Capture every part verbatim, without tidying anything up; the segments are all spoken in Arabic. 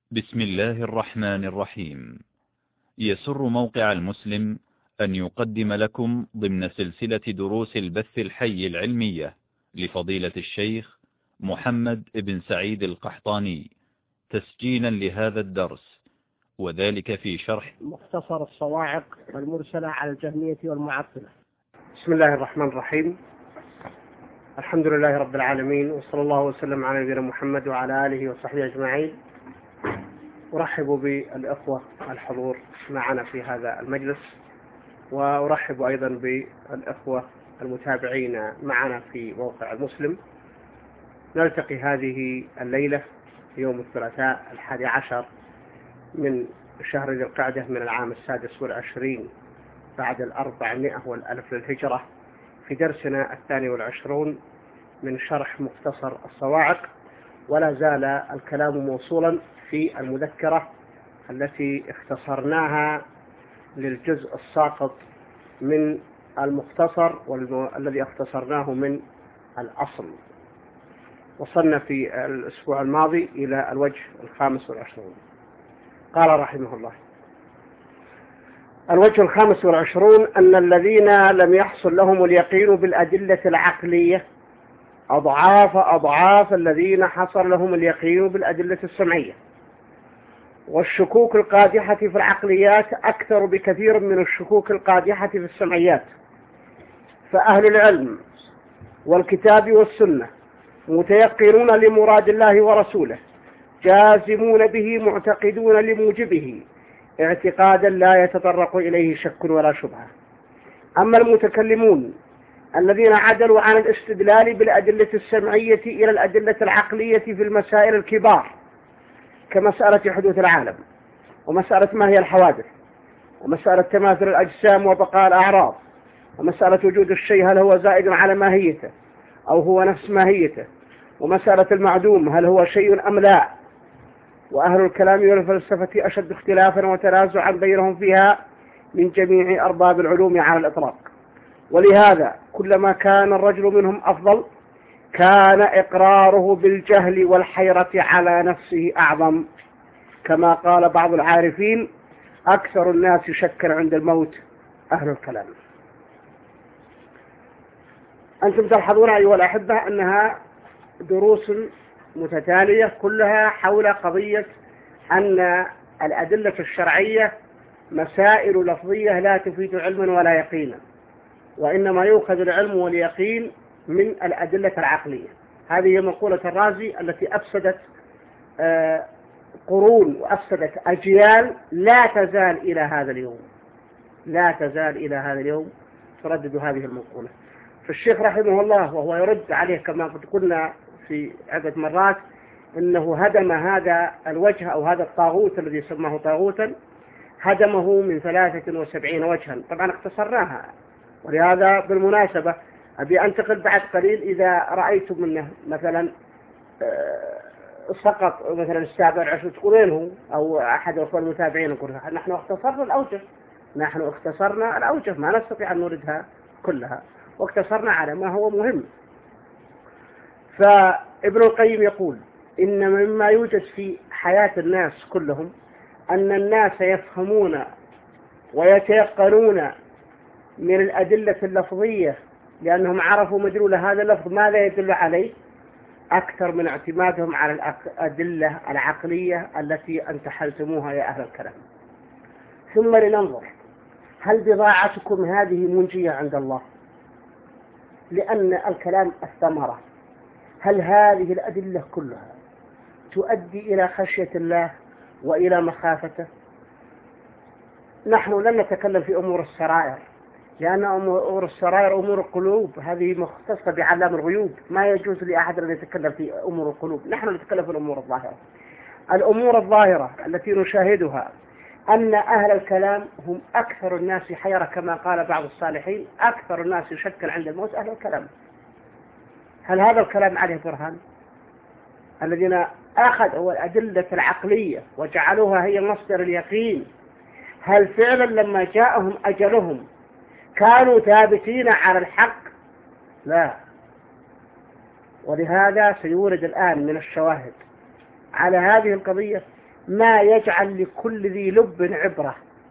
بسم الله الرحمن الرحيم. يسر موقع المسلم أن يقدم لكم ضمن سلسلة دروس البث الحي العلمية لفضيلة الشيخ محمد بن سعيد القحطاني تسجيلا لهذا الدرس، وذلك في شرح مختصر الصواعق والمرسلة على الجهمية والمعطلة. بسم الله الرحمن الرحيم. الحمد لله رب العالمين، وصلى الله وسلم على نبينا محمد وعلى آله وصحبه أجمعين. أرحب بالإخوة الحضور معنا في هذا المجلس، وأرحب أيضا بالإخوة المتابعين معنا في موقع المسلم. نلتقي هذه الليلة يوم الثلاثاء الحادي عشر من شهر ذي القعدة من العام السادس والعشرين بعد الأربعمائة والألف للهجرة، في درسنا الثاني والعشرون من شرح مختصر الصواعق. ولا زال الكلام موصولا في المذكرة التي اختصرناها للجزء الساقط من المختصر والذي اختصرناه من الأصل. وصلنا في الأسبوع الماضي إلى الوجه الخامس والعشرون. قال رحمه الله: الوجه الخامس والعشرون أن الذين لم يحصل لهم اليقين بالأدلة العقلية أضعاف أضعاف الذين حصل لهم اليقين بالأدلة السمعية، والشكوك القادحة في العقليات أكثر بكثير من الشكوك القادحة في السمعيات. فأهل العلم والكتاب والسنة متيقنون لمراد الله ورسوله، جازمون به، معتقدون لموجبه اعتقادا لا يتطرق إليه شك ولا شبهة. أما المتكلمون الذين عدلوا عن الاستدلال بالأدلة السمعية إلى الأدلة العقلية في المسائل الكبار كمسألة حدوث العالم، ومسألة ما هي الحوادث، ومسألة تماثل الأجسام وبقاء الأعراض، ومسألة وجود الشيء هل هو زائد على ماهيته أو هو نفس ماهيته، ومسألة المعدوم هل هو شيء أم لا. وأهل الكلام والفلسفة أشد اختلافا وتنازعا بينهم فيها من جميع أرباب العلوم على الإطلاق. ولهذا كلما كان الرجل منهم أفضل كان إقراره بالجهل والحيرة على نفسه أعظم، كما قال بعض العارفين: أكثر الناس شكا عند الموت أهل الكلام. أنتم تلحظون أيها الأحبة أنها دروس متتالية كلها حول قضية أن الأدلة الشرعية مسائل لفظية لا تفيد علما ولا يقينا، وإنما يؤخذ العلم واليقين من الأدلة العقلية. هذه مقولة الرازي التي أفسدت قرون وأفسدت أجيال لا تزال إلى هذا اليوم لا تزال إلى هذا اليوم تردد هذه المقولة. فالشيخ رحمه الله وهو يرد عليه كما قد قلنا في عدة مرات إنه هدم هذا الوجه أو هذا الطاغوت الذي سماه طاغوتا، هدمه من ثلاثة وسبعين وجها. طبعا اختصرناها، ولهذا بالمناسبة أبي أنتقل بعد قليل إذا رأيتم منه مثلا سقط مثلا السابع العشر تقولينه أو أحد الأخوة المتابعين يقول نحن اختصرنا الأوجه نحن اختصرنا الأوجه ما نستطيع أن نردها كلها، واقتصرنا على ما هو مهم. فابن القيم يقول: إن مما يوجد في حياة الناس كلهم أن الناس يفهمون ويتيقنون من الأدلة اللفظية لأنهم عرفوا مدلول هذا اللفظ ماذا يدل عليه أكثر من اعتمادهم على الأدلة العقلية التي انتحلتموها يا أهل الكلام. ثم لننظر هل بضاعتكم هذه منجية عند الله؟ لأن الكلام الثمرة. هل هذه الأدلة كلها تؤدي إلى خشية الله وإلى مخافته؟ نحن لن نتكلم في أمور السرائر، لأن أمور السرائر أمور القلوب، هذه مختصة بعلام الغيوب، ما يجوز لأحد أن يتكلم في أمور القلوب. نحن نتكلم في الأمور الظاهرة. الأمور الظاهرة التي نشاهدها أن أهل الكلام هم أكثر الناس حيرة، كما قال بعض الصالحين: أكثر الناس شكا عند الموت أهل الكلام. هل هذا الكلام عليه برهان؟ الذين أخذوا الأدلة العقلية وجعلوها هي مصدر اليقين، هل فعلا لما جاءهم أجلهم كانوا ثابتين على الحق؟ لا. ولهذا سيورد الآن من الشواهد على هذه القضية ما يجعل لكل ذي لب عبرة،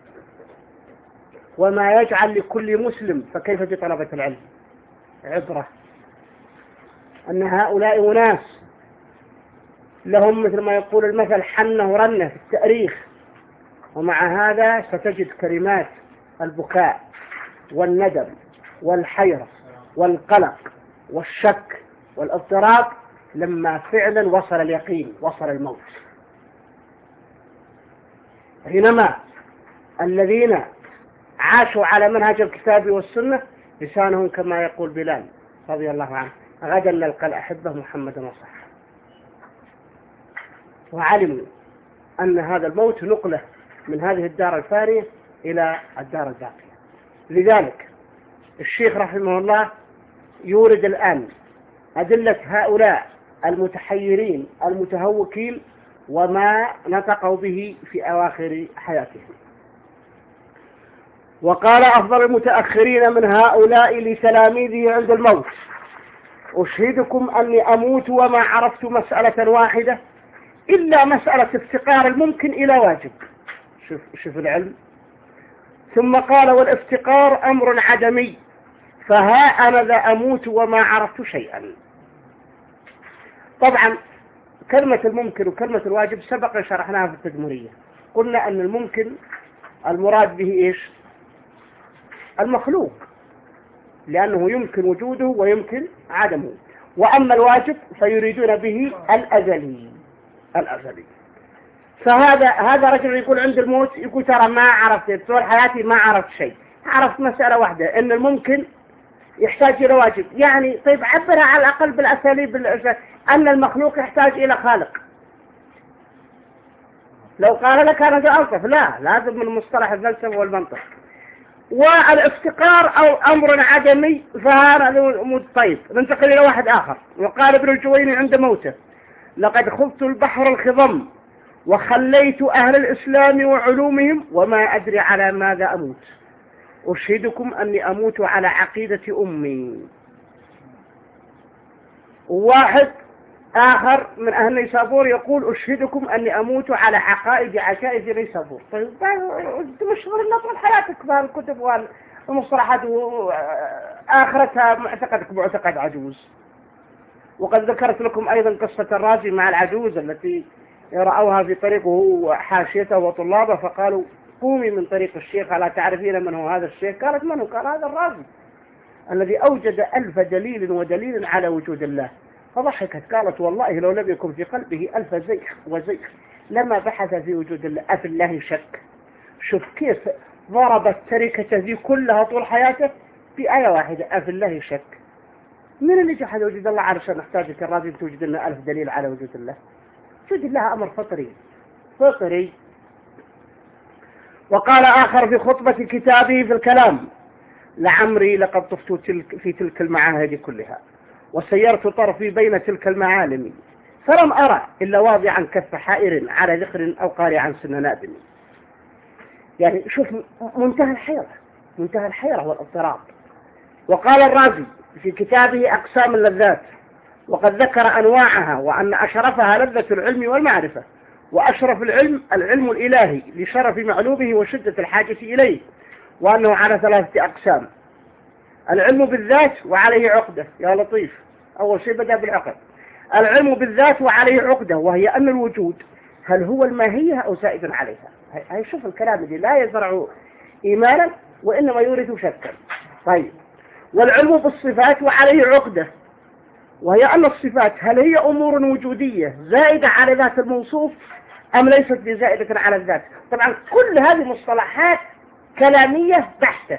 وما يجعل لكل مسلم، فكيف بطلبة العلم عبرة، أن هؤلاء أناس لهم مثل ما يقول المثل حنة ورنة في التاريخ، ومع هذا ستجد كلمات البكاء والندم والحيرة والقلق والشك والاضطراب لما فعلا وصل اليقين، وصل الموت. حينما الذين عاشوا على منهج الكتاب والسنة لسانهم كما يقول بلال رضي الله عنه غدا نلقى الأحبة محمد وصحبه، وعلموا أن هذا الموت نقله من هذه الدار الفانية إلى الدار الباقية. لذلك الشيخ رحمه الله يورد الآن أدلة هؤلاء المتحيرين المتهوكين وما نطقوا به في أواخر حياتهم. وقال أفضل المتأخرين من هؤلاء لتلاميذه عند الموت: أشهدكم أني أموت وما عرفت مسألة واحدة إلا مسألة افتقار الممكن إلى واجب. شوف, شوف العلم. ثم قال: والافتقار أمر عدمي، فها أنا ذا أموت وما عرفت شيئا. طبعا كلمة الممكن وكلمة الواجب سبق شرحناها في التدمرية. قلنا أن الممكن المراد به إيش؟ المخلوق، لأنه يمكن وجوده ويمكن عدمه. وأما الواجب فيريدون به الأزلي الأزلي. فهذا هذا رجل يقول عند الموت، يقول ترى ما عرفت طول حياتي ما عرفت شيء، عرفت مسألة واحدة إن الممكن يحتاج إلى واجب. يعني طيب عبرها على الأقل بالأساليب أن المخلوق يحتاج إلى خالق. لو قال لك أنا ذا ألطف، لا، لازم من مصطلح الفلسفة والمنطق. والافتقار أو أمر عدمي فهذا طيب. ننتقل إلى واحد آخر. وقال ابن الجويني عند موته: لقد خضت البحر الخضم وخليت أهل الإسلام وعلومهم وما أدري على ماذا أموت. أشهدكم أني أموت على عقيدة أمي. واحد آخر من أهل نيسابور يقول: أشهدكم أني أموت على عقائد عشائر نيسابور. طيب مشغول لنا طول حياتك بهالكتب والمصطلحات وآخرتها معتقدك معتقد عجوز. وقد ذكرت لكم أيضا قصة الرازي مع العجوز التي رأوها في طريقه حاشيته وطلابه، فقالوا: قومي من طريق الشيخ ألا تعرفين من هو هذا الشيخ؟ قالت: من هو؟ قال: هذا الرازي الذي أوجد ألف دليل ودليل على وجود الله. فضحكت قالت: والله لو لم يكن في قلبه ألف زيخ وزيخ لما بحث في وجود الله. أفي الله شك. شوف كيف ضربت تركته ذي كلها طول حياته في آية واحدة: أفي الله شك. من اللي جحد وجود الله علشان نحتاجك الرازي توجد لنا ألف دليل على وجود الله؟ وجود الله أمر فطري فطري. وقال آخر في خطبة كتابه في الكلام: لعمري لقد طفت تلك في تلك المعاهد كلها وسيرت طرفي بين تلك المعالم فلم أرى إلا واضعا كف حائر على ذخر أو قارعا سن نادم. يعني شوف منتهى الحيرة، منتهى الحيرة والاضطراب. وقال الرازي في كتابه أقسام اللذات: وقد ذكر أنواعها وأن أشرفها لذة العلم والمعرفة، وأشرف العلم العلم الإلهي لشرف معلومه وشدة الحاجة إليه، وأنه على ثلاثة أقسام: العلم بالذات وعليه عقدة. يا لطيف، أول شيء بدأ بالعقد. العلم بالذات وعليه عقدة، وهي أن الوجود هل هو الماهية أو زائد عليها. هاي شوف الكلام الذي لا يزرع إيمانا وإنما يورث شكا. طيب، والعلم بالصفات وعليه عقدة، وهي أن الصفات هل هي أمور وجودية زائدة على ذات الموصوف أم ليست بزائدة على الذات. طبعا كل هذه مصطلحات كلامية بحتة.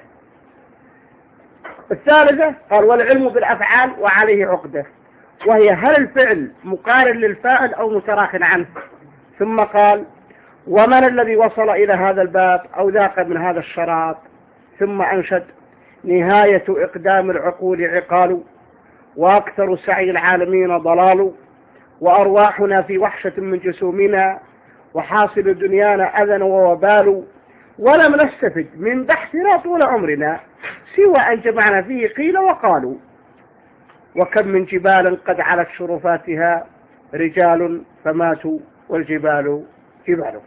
الثالثة قال: والعلم بالأفعال وعليه عقدة، وهي هل الفعل مقارن للفاعل أو متراخٍ عنه. ثم قال: ومن الذي وصل إلى هذا الباب أو ذاق من هذا الشراب. ثم أنشد: نهاية إقدام العقول عقال، وأكثر سعي العالمين ضلال، وأرواحنا في وحشة من جسومنا، وحاصل دنيانا أذى ووبال، ولم نستفد من بحثنا طول عمرنا سوى أن جمعنا فيه قيل وقالوا. وكم من جبال قد علت شرفاتها رجال فماتوا والجبال في باله.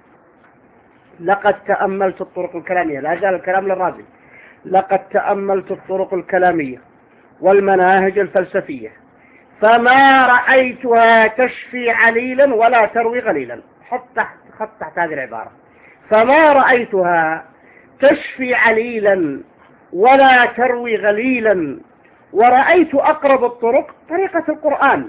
لقد تأملت الطرق الكلامية، لا زال الكلام للرازي، لقد تأملت الطرق الكلامية والمناهج الفلسفية فما رأيتها تشفي عليلا ولا تروي غليلا. حط تحت خط تحت هذه العبارة، فما رأيتها تشفي عليلا ولا تروي غليلا، ورأيت أقرب الطرق طريقة القرآن.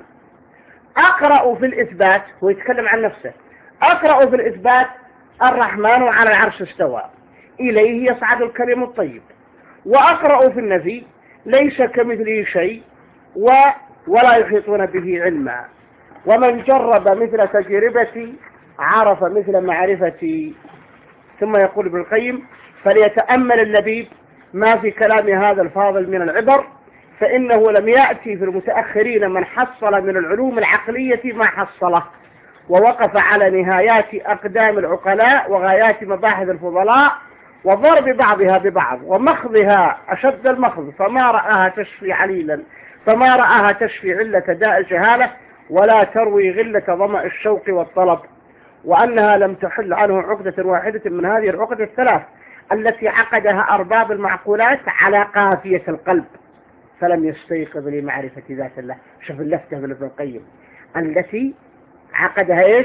أقرأ في الإثبات، هو يتكلم عن نفسه، أقرأ في الإثبات الرحمن على العرش استوى إليه يصعد الكلم الطيب، وأقرأ في النفي ليس كمثله شيء و ولا يحيطون به علما، ومن جرب مثل تجربتي عرف مثل معرفتي. ثم يقول ابن القيم فليتأمل اللبيب ما في كلام هذا الفاضل من العبر، فإنه لم يأتي في المتأخرين من حصل من العلوم العقلية ما حصله، ووقف على نهايات أقدام العقلاء وغايات مباحث الفضلاء، وضرب بعضها ببعض ومخضها أشد المخض، فما رآها تشفي عليلا فما رآها تشفي علة داء الجهالة ولا تروي غلة ظمأ الشوق والطلب، وأنها لم تحل عنه عقدة واحدة من هذه العقد الثلاث التي عقدها أرباب المعقولات على قافية القلب فلم يستيقظ لمعرفة ذات الله. شوف اللفتة من ابن القيم، التي عقدها إيش؟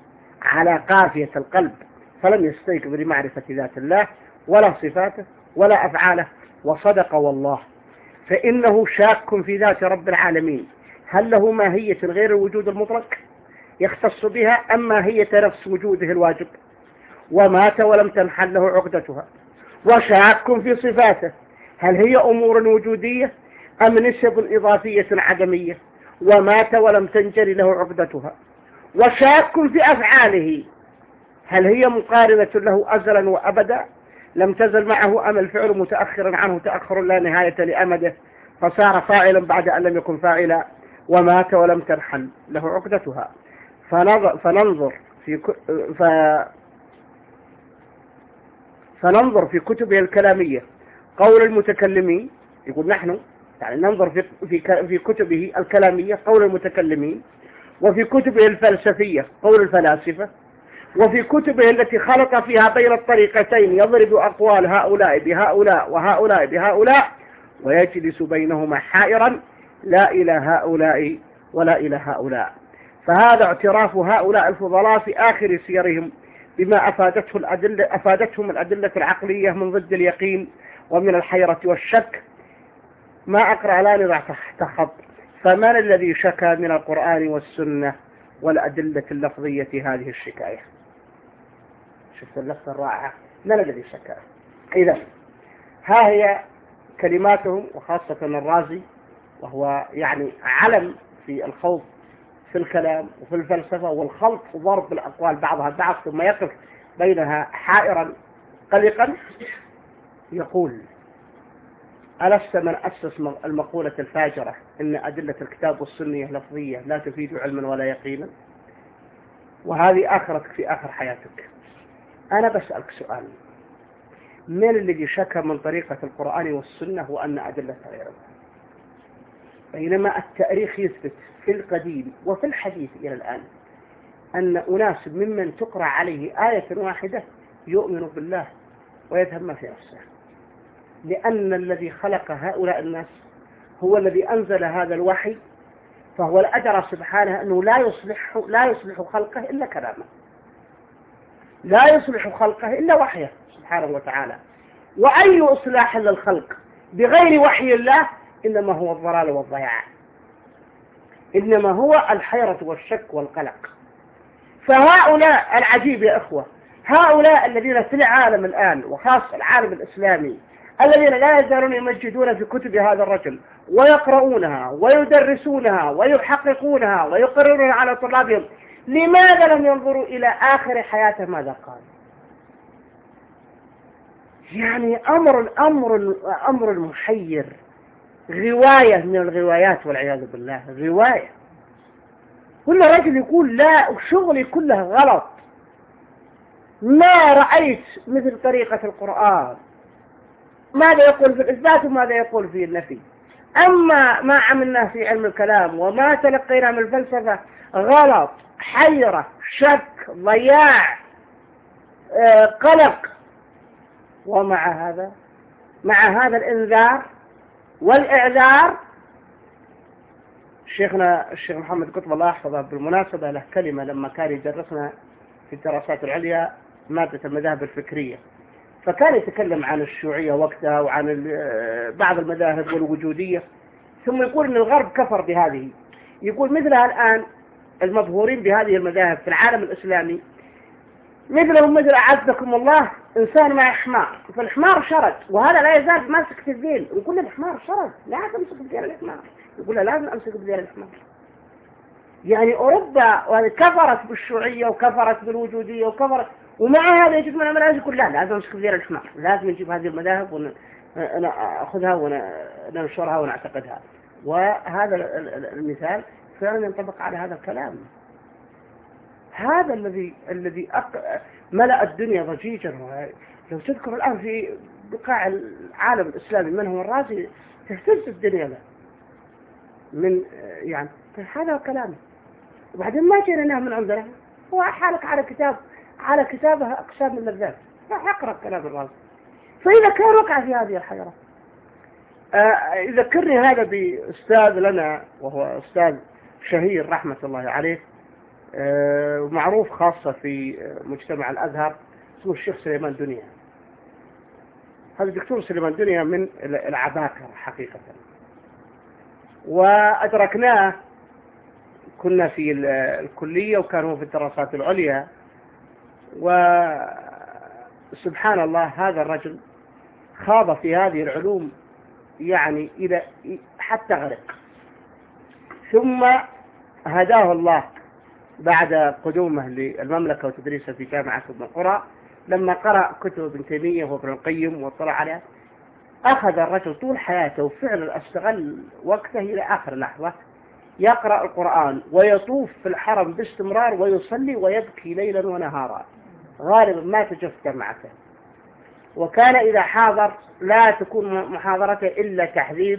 على قافية القلب فلم يستيقظ لمعرفة ذات الله ولا صفاته ولا أفعاله. وصدق والله، فإنه شاك في ذات رب العالمين، هل له ماهية غير الوجود المطلق يختص بها أم ماهية نفس وجوده الواجب؟ ومات ولم تنحل له عقدتها. وشاك في صفاته، هل هي أمور وجودية أم نسب إضافية عدمية؟ ومات ولم تنجر له عقدتها. وشاك في أفعاله، هل هي مقارنة له أزلا وأبدا لم تزل معه أم الفعل متأخرا عنه تأخر لا نهاية لأمده فصار فاعلا بعد أن لم يكن فاعلا. ومات ولم تنحل له عقدتها. فنظر, فننظر في ف فننظر في كتبه الكلامية قول المتكلمين، يقول نحن يعني ننظر في في في كتبه الكلامية قول المتكلمين، وفي كتبه الفلسفية قول الفلاسفة، وفي كتبه التي خلط فيها بين الطريقتين يضرب أقوال هؤلاء بهؤلاء وهؤلاء بهؤلاء ويجلس بينهما حائرا لا إلى هؤلاء ولا إلى هؤلاء. فهذا اعتراف هؤلاء الفضلاء في آخر سيرهم بما أفادته الأدلة أفادتهم الأدلة العقلية من ضد اليقين ومن الحيرة والشك. ما أقرأ لا نضع تحت خط. فمن الذي شكى من القرآن والسنة والأدلة اللفظية هذه الشكاية؟ شفت اللفظ الرائعة، من الذي شكى؟ إذا ها هي كلماتهم، وخاصة الرازي وهو يعني علم في الخوض في الكلام وفي الفلسفة والخلط وضرب الأقوال بعضها البعض ثم يقف بينها حائرا قلقا. يقول ألست من أسس المقولة الفاجرة إن أدلة الكتاب والسنة لفظية لا تفيد علما ولا يقينا، وهذه آخرتك في آخر حياتك. أنا بسألك سؤال، من الذي شك من طريقة القرآن والسنة وأن أدلتها غير الله؟ بينما التاريخ يثبت في القديم وفي الحديث إلى الآن أن أناس ممن تقرأ عليه آية واحدة يؤمن بالله ويذهب ما في نفسه، لأن الذي خلق هؤلاء الناس هو الذي أنزل هذا الوحي، فهو الأدرى سبحانه أنه لا يصلح لا يصلح خلقه إلا كلامه، لا يصلح خلقه إلا وحيه سبحانه وتعالى. وأي إصلاح للخلق بغير وحي الله إنما هو الضلال والضياع، إنما هو الحيرة والشك والقلق. فهؤلاء العجيب يا أخوة، هؤلاء الذين في العالم الآن وخاصة العالم الإسلامي الذين لا يزالون يمجدون في كتب هذا الرجل ويقرؤونها ويدرسونها ويحققونها ويقررون على طلابهم، لماذا لم ينظروا إلى آخر حياته ماذا قال؟ يعني أمر أمر أمر محير، غواية من الغوايات والعياذ بالله، غواية. كل رجل يقول لا شغلي كلها غلط، ما رأيت مثل طريقة القرآن، ماذا يقول في الإثبات وماذا يقول في النفي. أما ما عملناه في علم الكلام وما تلقينا من الفلسفة غلط، حيرة، شك، ضياع، آه، قلق. ومع هذا مع هذا الإنذار والإعذار، شيخنا الشيخ محمد قطب الله يحفظه بالمناسبة له كلمة لما كان يدرسنا في الدراسات العليا مادة المذاهب الفكرية، فكان يتكلم عن الشيوعية وقتها وعن بعض المذاهب والوجودية، ثم يقول أن الغرب كفر بهذه. يقول مثلها الآن المظهورين بهذه المذاهب في العالم الإسلامي مثلهم مثل أعزكم الله إنسان مع حمار، فالحمار شرد وهذا لا يزال ماسك في الذيل، ويقول الحمار شرد لا تمسك بذيل الحمار، يقول له لازم أمسك بذيل الحمار. يعني أوروبا كفرت بالشيوعية وكفرت بالوجودية وكفرت، ومع هذا يجب من المناهج يقول لا لازم أمسك بذيل الحمار، لازم نجيب هذه المذاهب ونأخذها وننشرها ونعتقدها. وهذا المثال فعلا ينطبق على هذا الكلام. هذا الذي الذي ملأ الدنيا ضجيجا. لو تذكر الآن في بقاع العالم الإسلامي من هو الرازي تهتز الدنيا له من يعني هذا كلامه. وبعدين ما جينا من عندنا، هو حالك على كتاب على كتابها أقسام اللذات، راح يقرأ كلام الرازي. فإذا كان وقع في هذه الحيرة، يذكرني هذا بأستاذ لنا وهو أستاذ شهير رحمة الله عليه، معروف خاصة في مجتمع الأزهر، اسمه الشيخ سليمان دنيا. هذا الدكتور سليمان دنيا من العباقرة حقيقة، وأدركناه كنا في الكلية وكانوا في الدراسات العليا، وسبحان الله هذا الرجل خاض في هذه العلوم يعني إلى حتى غرق، ثم هداه الله بعد قدومه للمملكة وتدريسه في جامعة ابن القرى، لما قرأ كتب ابن تيمية وابن القيم واطلع عليها، أخذ الرجل طول حياته وفعلا استغل وقته إلى آخر لحظة يقرأ القرآن ويطوف في الحرم باستمرار ويصلي ويبكي ليلا ونهارا، غالبا ما تجف دمعته. وكان إذا حاضر لا تكون محاضرته إلا تحذير،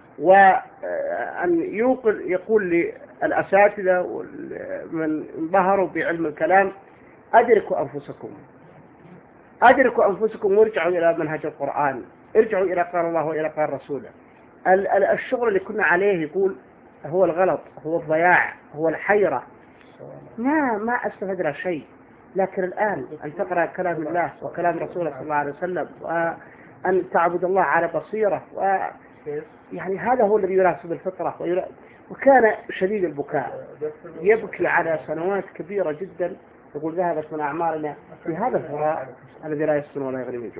وأن يقول يقول للأساتذة من انبهروا بعلم الكلام أدركوا أنفسكم أدركوا أنفسكم وارجعوا إلى منهج القرآن، ارجعوا إلى قال الله وإلى قال رسوله. الشغل اللي كنا عليه يقول هو الغلط، هو الضياع، هو الحيرة، ما ما استفدنا شيء. لكن الآن أن تقرأ كلام الله وكلام رسوله صلى الله عليه وسلم، وأن تعبد الله على بصيرة، و يعني هذا هو الذي يناسب الفطرة. وكان شديد البكاء، يبكي على سنوات كبيرة جدا، يقول ذهبت من أعمارنا في هذا الفراء الذي لا يسكن ولا يغني من جوع.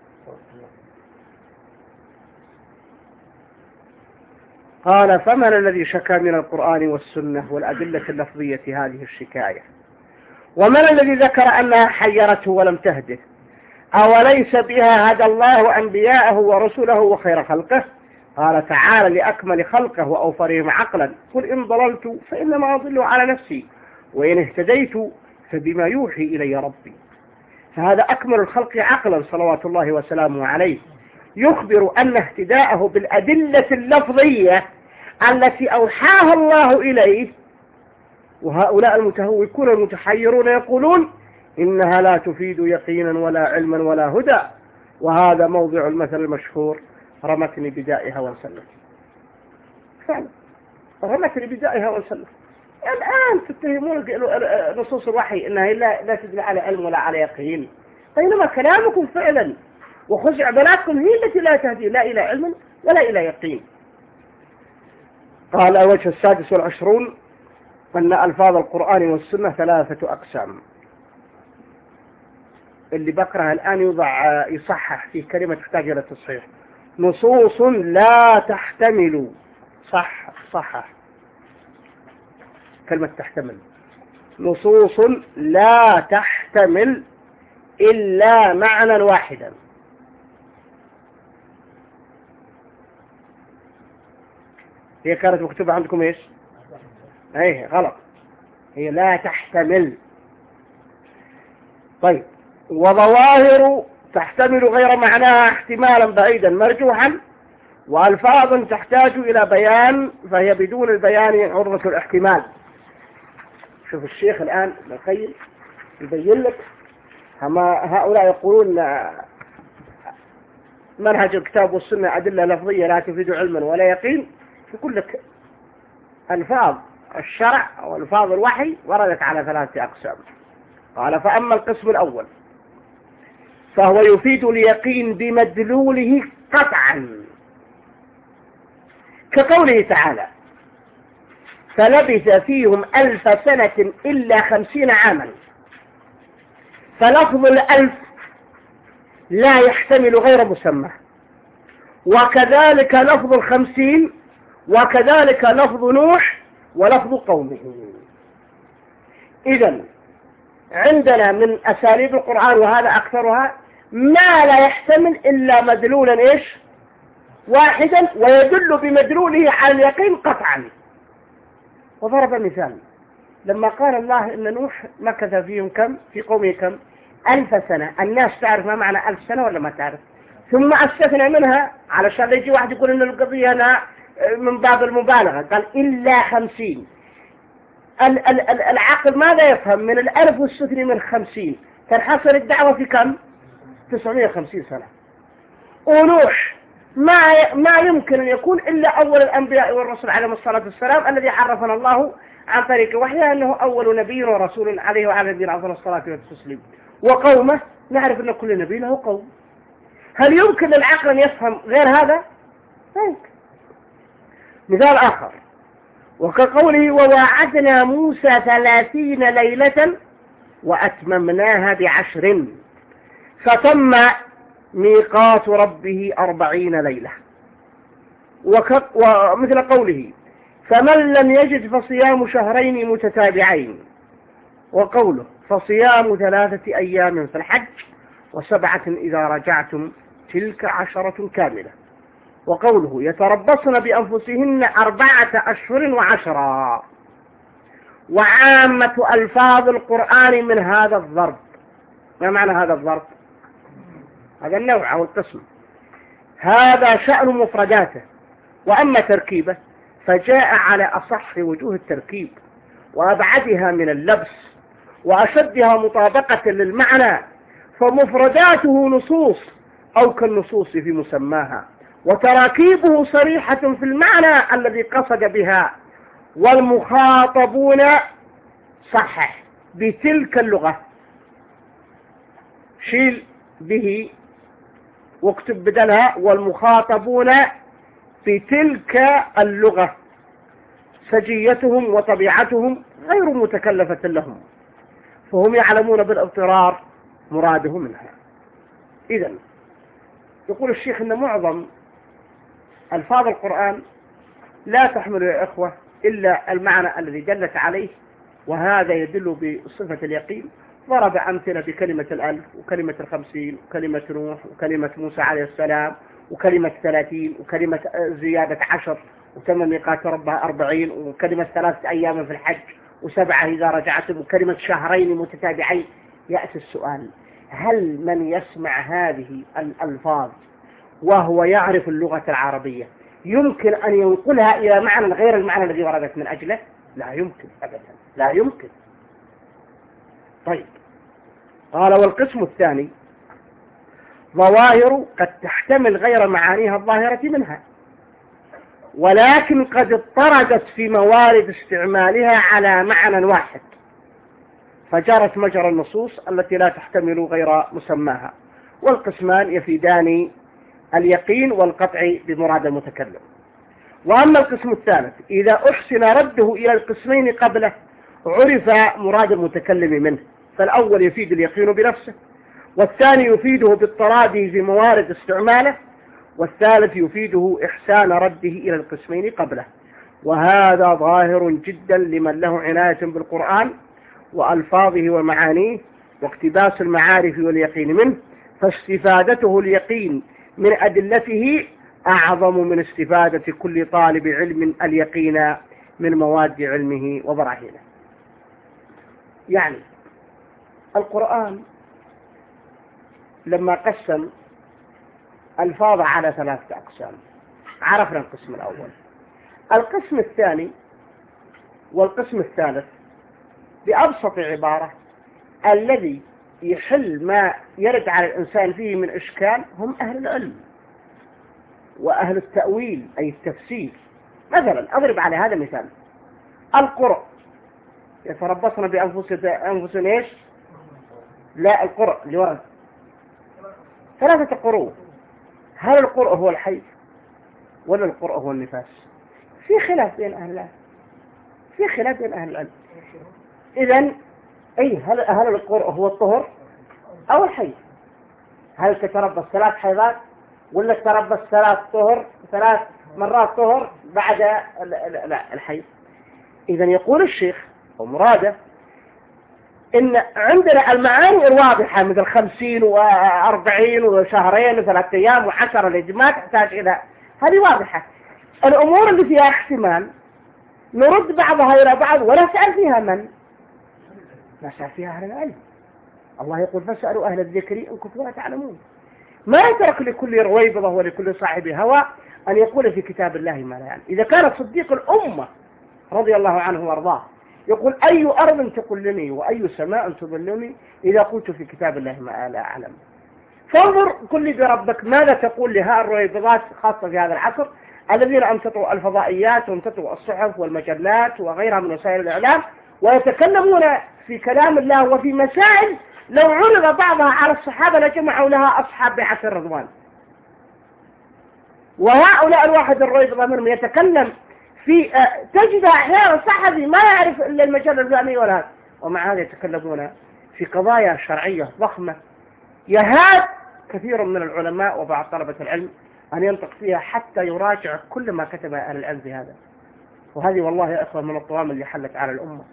قال فمن الذي شكا من القرآن والسنة والأدلة اللفظية هذه الشكاية؟ ومن الذي ذكر أنها حيرته ولم تهده؟ أوليس بها هدى الله أنبياءه ورسله وخير خلقه؟ قال تعالى لأكمل خلقه وأوفرهم عقلا قل إن ضللت فإنما أضل على نفسي وإن اهتديت فبما يوحي إلي ربي. فهذا أكمل الخلق عقلا صلوات الله وسلامه عليه، يخبر أن اهتداءه بالأدلة اللفظية التي أوحاها الله إليه. وهؤلاء المتهوكون المتحيرون يقولون إنها لا تفيد يقينا ولا علما ولا هدى، وهذا موضع المثل المشهور رمتني بدائها وانسلت. فعلا رمتني بدائها وانسلت. الآن تتهمون نصوص الوحي إنها لا, لا تدل على علم ولا على يقين، بينما كلامكم فعلا وخزعبلاتكم هي التي لا تهدي لا إلى علم ولا إلى يقين. قال الوجه السادس والعشرون أن ألفاظ القرآن والسنة ثلاثة أقسام. اللي بقرأها الآن يوضع يصحح في كلمة تحتاج إلى تصحيح. نصوص لا تحتمل، صح صحح كلمة تحتمل، نصوص لا تحتمل إلا معنى واحدا. هي كانت مكتوبة عندكم إيش؟ أيه غلط، هي لا تحتمل. طيب وظواهر تحتمل غير معناها احتمالا بعيدا مرجوحا، وألفاظ تحتاج إلى بيان فهي بدون البيان عرضة الاحتمال. شوف الشيخ الآن ابن القيم يبين لك هؤلاء يقولون منهج الكتاب والسنة أدلة لفظية لا تفيد علما ولا يقين، يقول لك ألفاظ الشرع أو ألفاظ الوحي وردت على ثلاثة أقسام. قال فأما القسم الأول فهو يفيد اليقين بمدلوله قطعا، كقوله تعالى فلبث فيهم ألف سنة إلا خمسين عاما، فلفظ الألف لا يحتمل غير مسمى، وكذلك لفظ الخمسين، وكذلك لفظ نوح ولفظ قومه. إذن عندنا من أساليب القرآن وهذا أكثرها ما لا يحتمل إلا مدلولا إيش واحدا ويدل بمدلوله على اليقين قطعا. وضرب مثال لما قال الله إن نوح مكث فيهم كم في قومه كم ألف سنة. الناس تعرف ما معنى ألف سنة ولا ما تعرف؟ ثم استثنى منها علشان يجي واحد يقول إن القضية هنا من باب المبالغة، قال إلا خمسين. العقل ماذا يفهم من الألف والستر من خمسين؟ تنحصر الدعوة في كم؟ تسعمائة وخمسين سنة. ونوح ما ما يمكن أن يكون إلا أول الأنبياء والرسل عليهم الصلاة والسلام الذي عرفنا الله عن طريق وحيه أنه أول نبي ورسول عليه وعلى نبينا أفضل الصلاة والتسليم. وقومه نعرف أن كل نبي له قوم. هل يمكن للعقل أن يفهم غير هذا؟ لا يمكن. مثال آخر وكقوله وواعدنا موسى ثلاثين ليلة وأتممناها بعشر فتم ميقات ربه أربعين ليلة. وك... ومثل قوله فمن لم يجد فصيام شهرين متتابعين، وقوله فصيام ثلاثة أيام في الحج وسبعة إذا رجعتم تلك عشرة كاملة. وقوله يتربصن بأنفسهن أربعة أشهر وعشرا. وعامة ألفاظ القرآن من هذا الضرب. ما معنى هذا الضرب؟ هذا النوع أو القسم. هذا شأن مفرداته، وأما تركيبه فجاء على أصح وجوه التركيب وأبعدها من اللبس وأشدها مطابقة للمعنى، فمفرداته نصوص أو كالنصوص في مسماها، وتراكيبه صريحة في المعنى الذي قصد بها. والمخاطبون صحح بتلك اللغة، شيل به واكتب بدلها والمخاطبون بتلك اللغة سجيتهم وطبيعتهم غير متكلفة لهم، فهم يعلمون بالاضطرار مراده منها. إذن يقول الشيخ أن معظم ألفاظ القرآن لا تحمل يا إخوة إلا المعنى الذي دلت عليه، وهذا يدل بصفة اليقين. ضرب أمثلة بكلمة الألف وكلمة الخمسين وكلمة نوح وكلمة موسى عليه السلام وكلمة ثلاثين وكلمة زيادة عشر وتم ميقات ربها أربعين وكلمة ثلاثة أيام في الحج وسبعة إذا رجعتم وكلمة شهرين متتابعين. يأتي السؤال هل من يسمع هذه الألفاظ وهو يعرف اللغة العربية يمكن أن ينقلها إلى معنى غير المعنى الذي وردت من أجله؟ لا يمكن أبدا، لا يمكن. طيب قال والقسم الثاني ظواهر قد تحتمل غير معانيها الظاهرة منها، ولكن قد اضطردت في موارد استعمالها على معنى واحد فجرت مجرى النصوص التي لا تحتمل غير مسماها. والقسمان يفيدان اليقين والقطع بمراد المتكلم. وأما القسم الثالث إذا أحسن رده إلى القسمين قبله عرف مراد المتكلم منه، فالأول يفيد اليقين بنفسه، والثاني يفيده باضطراده في موارد استعماله، والثالث يفيده إحسان رده إلى القسمين قبله. وهذا ظاهر جدا لمن له عناية بالقرآن وألفاظه ومعانيه واقتباس المعارف واليقين منه، فاستفادته اليقين من أدلته أعظم من استفادة كل طالب علم اليقين من مواد علمه وبراهينه. يعني القرآن لما قسم الفاظ على ثلاثة أقسام عرفنا القسم الأول. القسم الثاني والقسم الثالث بأبسط عبارة، الذي يحل ما يرد على الإنسان فيه من إشكال هم أهل العلم وأهل التأويل أي التفسير. مثلا أضرب على هذا مثال، القرء يتربصن بأنفسهم إيش؟ لا، القرء اللي ورد ثلاثة قروء، هل القرء هو الحيض ولا القرء هو النفاس؟ في خلاف بين أهل العلم، في خلاف بين أهل العلم. إذن أي هل هل القرء هو الطهر أو الحيض؟ هل تتربص ثلاث حيضات ولا تتربص ثلاث طهر ثلاث مرات طهر بعد لا الحيض؟ إذن يقول الشيخ ومراده إن عندنا المعاني الواضحة مثل خمسين وأربعين وشهرين وثلاثة أيام وعشرة اللي ما تحتاج إلى، هذه واضحة. الأمور اللي فيها احتمال نرد بعضها إلى بعض ونسأل فيها من؟ نسأل فيها أهل العلم. الله يقول فاسألوا أهل الذكر إن كنتم لا تعلمون. ما يترك لكل رويبضة ولكل صاحب هوى أن يقول في كتاب الله ما لا يعلم. إذا كان صديق الأمة رضي الله عنه وارضاه يقول أي أرض تقلني وأي سماء تظلني إذا قلت في كتاب الله ما لا أعلم. فانظر كل بربك ماذا تقول لها الرويبضات خاصة في هذا العصر الذين أمتطوا الفضائيات وامتطوا الصحف والمجلات وغيرها من وسائل الإعلام ويتكلمون في كلام الله وفي مسائل لو عرض بعضها على الصحابة لجمعوا لها أصحاب بيعة الرضوان. وهؤلاء الواحد الرويبضة منهم يتكلم في تجد أحيانا صحفي ما يعرف إلا المجلة الفلانية ولا هذا، ومع هذا يتكلمون في قضايا شرعية ضخمة يهاب كثير من العلماء وبعض طلبة العلم أن ينطق فيها حتى يراجع كل ما كتب أهل العلم في هذا. وهذه والله يا أخوة من الطوام اللي حلت على الأمة.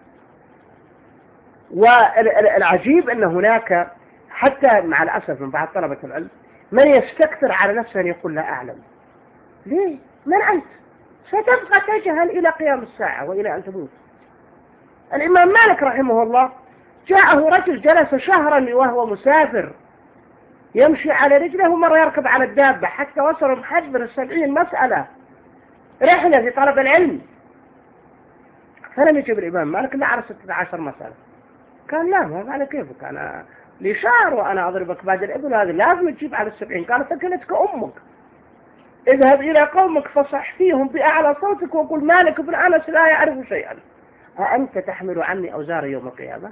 والعجيب أن هناك حتى مع الأسف من بعض طلبة العلم من يستكثر على نفسه أن يقول لا أعلم. ليه؟ من أنت؟ ستبقى تجهل إلى قيام الساعة وإلى أن تموت. الإمام مالك رحمه الله جاءه رجل جلس شهرا وهو مسافر يمشي على رجله ومرة يركب على الدابة حتى وصل محجر السبعين مسألة رحلة في طلب العلم. فلم يجب الإمام مالك إلا على ستة عشر مسألة. كان لا ما على كيفك، أنا لي شهر وأنا أضربك بعد الإبن هذه لازم تجيب على السبعين. قال ثكلتك أمك، اذهب إلى قومك فصح فيهم بأعلى صوتك وقل مالك بن أنس لا يعرف شيئا، أأنت تحمل عني أوزار يوم القيامة؟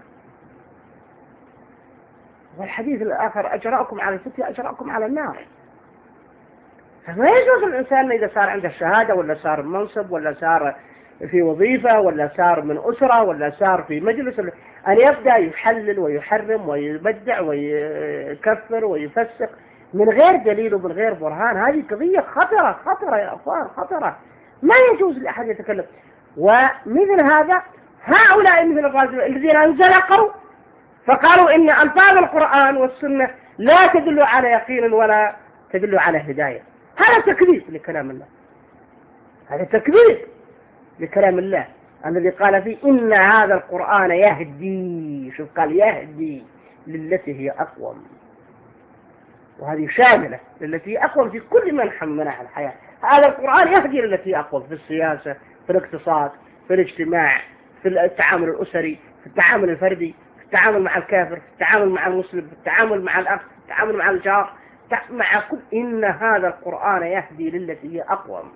والحديث الآخر أجرأكم على الفتية أجرأكم على النار. فما يجوز الإنسان إذا صار عنده شهادة ولا صار منصب ولا صار في وظيفة ولا صار من أسرة ولا صار في مجلس أن يبدأ يحلل ويحرم ويبدع ويكفر ويفسق من غير دليل ومن غير برهان. هذه قضية خطرة خطرة يا أخوان، خطرة ما يجوز لأحد يتكلم. ومثل هذا هؤلاء مثل الرجل الذين انزلقوا فقالوا إن ألفاظ القرآن والسنة لا تدل على يقين ولا تدل على هداية. هذا تكذيب لكلام الله، هذا تكذيب لكلام الله الذي قال فيه إن هذا القرآن يهدي، شوف قال يهدي للتي هي أقوم، وهذه شاملة للتي هي أقوم في كل منحى من مناحي الحياة. هذا القرآن يهدي للتي هي أقوم في السياسة، في الاقتصاد، في الاجتماع، في التعامل الأسري، في التعامل الفردي، في التعامل مع الكافر، في التعامل مع المسلم، في التعامل مع الأخ، في التعامل مع الجار، مع كل. إن هذا القرآن يهدي للتي هي أقوم.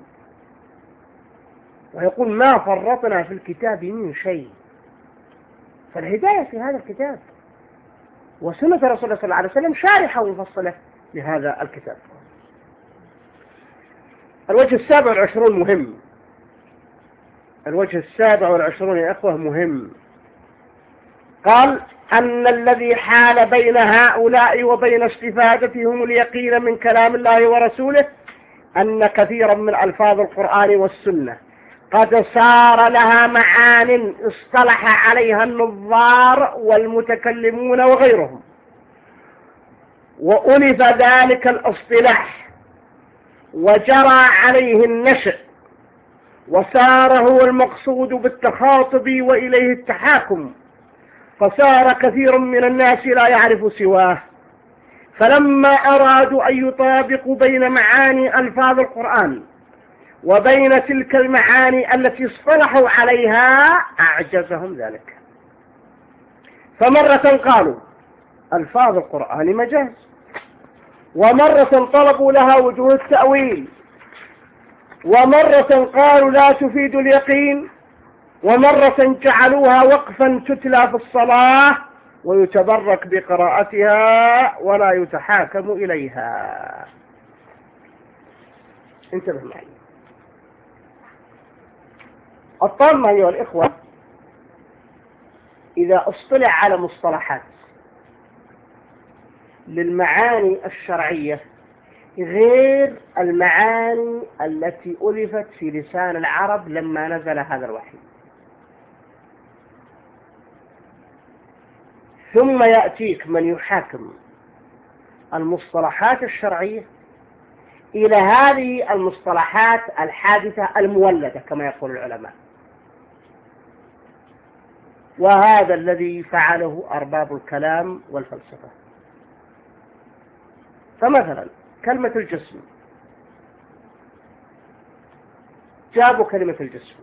ويقول ما فرطنا في الكتاب من شيء. فالهداية في هذا الكتاب، وسنة رسول الله صلى الله عليه وسلم شارحة ومفصلة لهذا الكتاب. الوجه السابع والعشرون مهم، الوجه السابع والعشرون يا أخوة مهم. قال أن الذي حال بين هؤلاء وبين استفادتهم اليقين من كلام الله ورسوله أن كثيرا من ألفاظ القرآن والسنة قد صار لها معان اصطلح عليها النظار والمتكلمون وغيرهم، وألف ذلك الاصطلاح وجرى عليه النشأ وصار هو المقصود بالتخاطب وإليه التحاكم، فصار كثير من الناس لا يعرف سواه. فلما أرادوا أن يطابقوا بين معاني ألفاظ القرآن وبين تلك المعاني التي اصطلحوا عليها أعجزهم ذلك. فمرة قالوا ألفاظ القرآن مجاز، ومرة طلبوا لها وجوه التأويل، ومرة قالوا لا تفيد اليقين، ومرة جعلوها وقفا تتلى في الصلاة ويتبرك بقراءتها ولا يتحاكم إليها. انتبه معي. الطامة أيها الإخوة، إذا اصطلع على مصطلحات للمعاني الشرعية غير المعاني التي ألفت في لسان العرب لما نزل هذا الوحي، ثم يأتيك من يحاكم المصطلحات الشرعية إلى هذه المصطلحات الحادثة المولدة كما يقول العلماء، وهذا الذي فعله أرباب الكلام والفلسفة. فمثلا كلمة الجسم، جابوا كلمة الجسم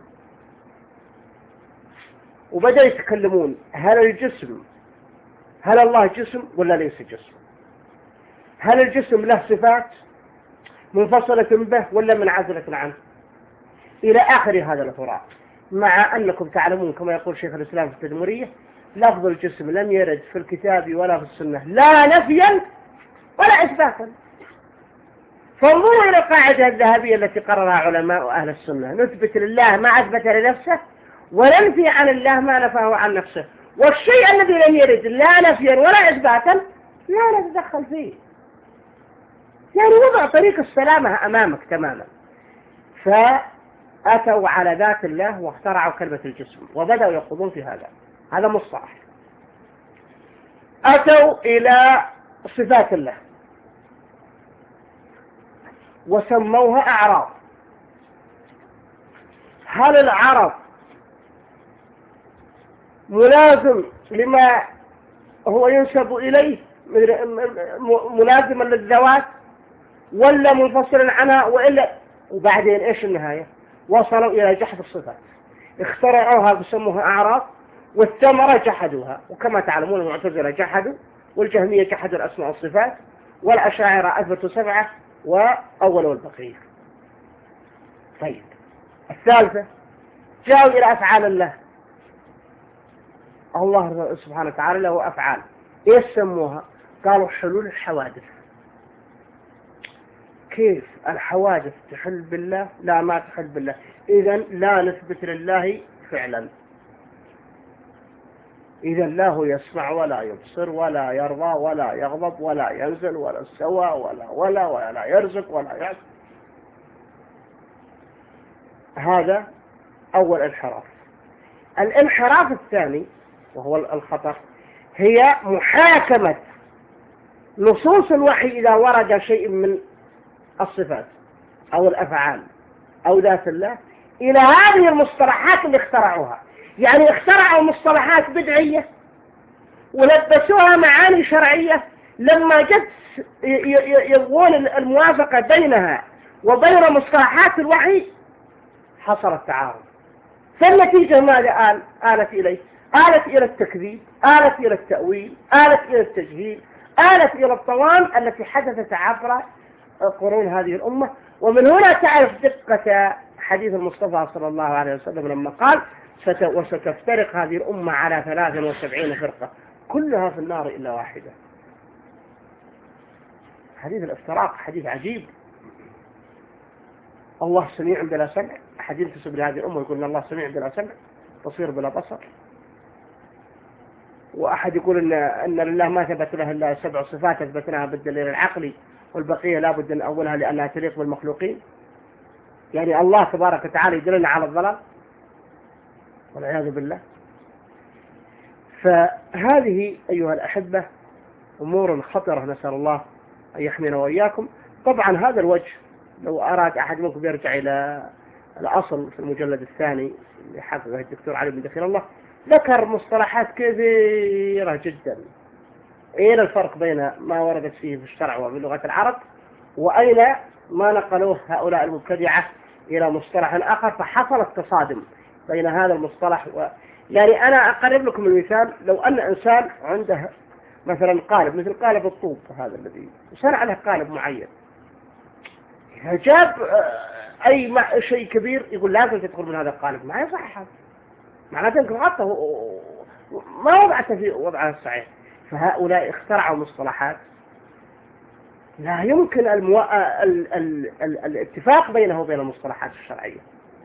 وبدأوا يتكلمون هل الجسم هل الله جسم ولا ليس جسم؟ هل الجسم له صفات منفصلة به ولا منعزلة عنه؟ إلى آخر هذا الفراغ، مع أنكم تعلمون كما يقول شيخ الإسلام في التدمرية لفظ الجسم لم يرد في الكتاب ولا في السنة لا نفيا ولا إثباتا. فانظروا إلى القاعدة الذهبية التي قررها علماء أهل السنة: نثبت لله ما أثبت لنفسه وننفي عن الله ما نفاه عن نفسه، والشيء الذي لم يرد لا نفيا ولا إثباتا لا نتدخل فيه، يعني وضع طريق السلامة أمامك تماما. فأتوا على ذات الله واخترعوا كلمة الجسم وبدأوا يخوضون في هذا، هذا مصطلح. أتوا إلى صفات الله وسموها أعراض. هل العرض ملازم لما هو ينسب إليه ملازما للذوات ولا منفصل عنها وإلا؟ وبعدين إيش النهاية؟ وصلوا إلى جحد الصفات، اخترعوها وسموها أعراض، والثمرة جحدوها. وكما تعلمون المعتزلة جحدوا، والجهمية جحدوا الأسماء والصفات، والأشاعرة أثبتوا سبعة وأولوا البقية. طيب الثالثة جاءوا إلى أفعال الله. الله سبحانه وتعالى له أفعال، إيش سموها؟ قالوا حلول الحوادث. كيف الحوادث تحل بالله؟ لا، ما تحل بالله، إذن لا نثبت لله فعلا. إذن لا هو يسمع ولا يبصر ولا يرضى ولا يغضب ولا ينزل ولا سوى ولا ولا ولا يرزق ولا يعز. هذا أول انحراف. الانحراف الثاني وهو الخطر هي محاكمة نصوص الوحي إذا ورد شيء من الصفات أو الأفعال أو ذات الله إلى هذه المصطلحات اللي اخترعوها. يعني اخترعوا مصطلحات بدعية ولبسوها معاني شرعية، لما جت يبغون الموافقة بينها وبين مصطلحات الوحي حصل التعارض. فالنتيجة ماذا آل؟ آلت إليه؟ آلت إلى التكذيب، آلت إلى التأويل، آلت إلى التجهيل، آلت إلى الطوام التي حدثت عبر قرون هذه الأمة. ومن هنا تعرف دقة حديث المصطفى صلى الله عليه وسلم لما قال: وستفترق هذه الأمة على ثلاث وسبعين فرقة كلها في النار إلا واحدة. حديث الافتراق حديث عجيب. الله سميع بلا سمع، حديث تسب لهذه الأمة يقول الله سميع بلا سمع بصير بلا بصر. وأحد يقول إن, إن لله ما ثبت له إلا سبع صفات أثبتناها بالدليل العقلي والبقية لا بد أن أولها لأنها تليق بالمخلوقين. يعني الله تبارك وتعالى يدلنا على الضلال والعياذ بالله. فهذه أيها الأحبة أمور خطرة، نسأل الله أن يحمينا وإياكم. طبعا هذا الوجه لو أراد أحد منكم يرجع إلى الأصل في المجلد الثاني لحفظه الدكتور علي بن دخيل الله، ذكر مصطلحات كثيرة جدا. أين الفرق بين ما وردت فيه في الشرع وبلغة العرب، وأين ما نقلوه هؤلاء المبتدعة إلى مصطلح آخر، فحصل التصادم بين هذا المصطلح و... يعني أنا أقرب لكم المثال. لو أن إنسان عنده مثلا قالب مثل قالب الطوب هذا الذي صنع له قالب معين، إذا جاب أي شيء كبير يقول لازم تدخل من هذا القالب، ما يصح هذا، معناته أنك غطه ما وضعته في وضعه الصحيح. فهؤلاء اخترعوا مصطلحات لا يمكن المو... ال... ال... ال... الاتفاق بينه وبين المصطلحات الشرعية.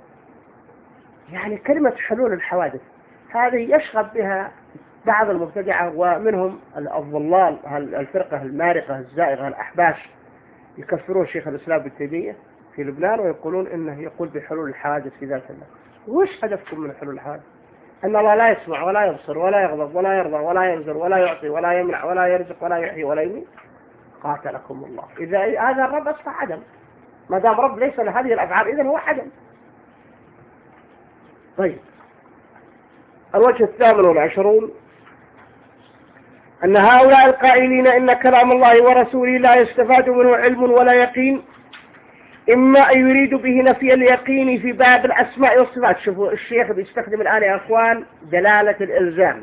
يعني كلمة حلول الحوادث هذه يشغب بها بعض المبتدعة، ومنهم الضلال الفرقة المارقة الزائغة الأحباش يكفرون شيخ الإسلام ابن تيمية في لبنان ويقولون إنه يقول بحلول الحوادث في ذات الله. وش هدفكم من حلول الحوادث؟ أن الله لا يسمع ولا يبصر ولا يغضب ولا يرضى ولا ينزل ولا يعطي ولا يمنع ولا يرزق ولا يحيي ولا يميت. قاتلكم الله. إذا هذا الرب أصبح عدم، ما دام رب ليس لهذه الأفعال إذن هو عدم. طيب، الوجه الثامن والعشرون أن هؤلاء القائلين إن كلام الله ورسوله لا يستفاد منه علم ولا يقين، إما أن يريد به نفي اليقين في باب الأسماء والصفات. شوفوا الشيخ بيستخدم الآن يا أخوان دلالة الإلزام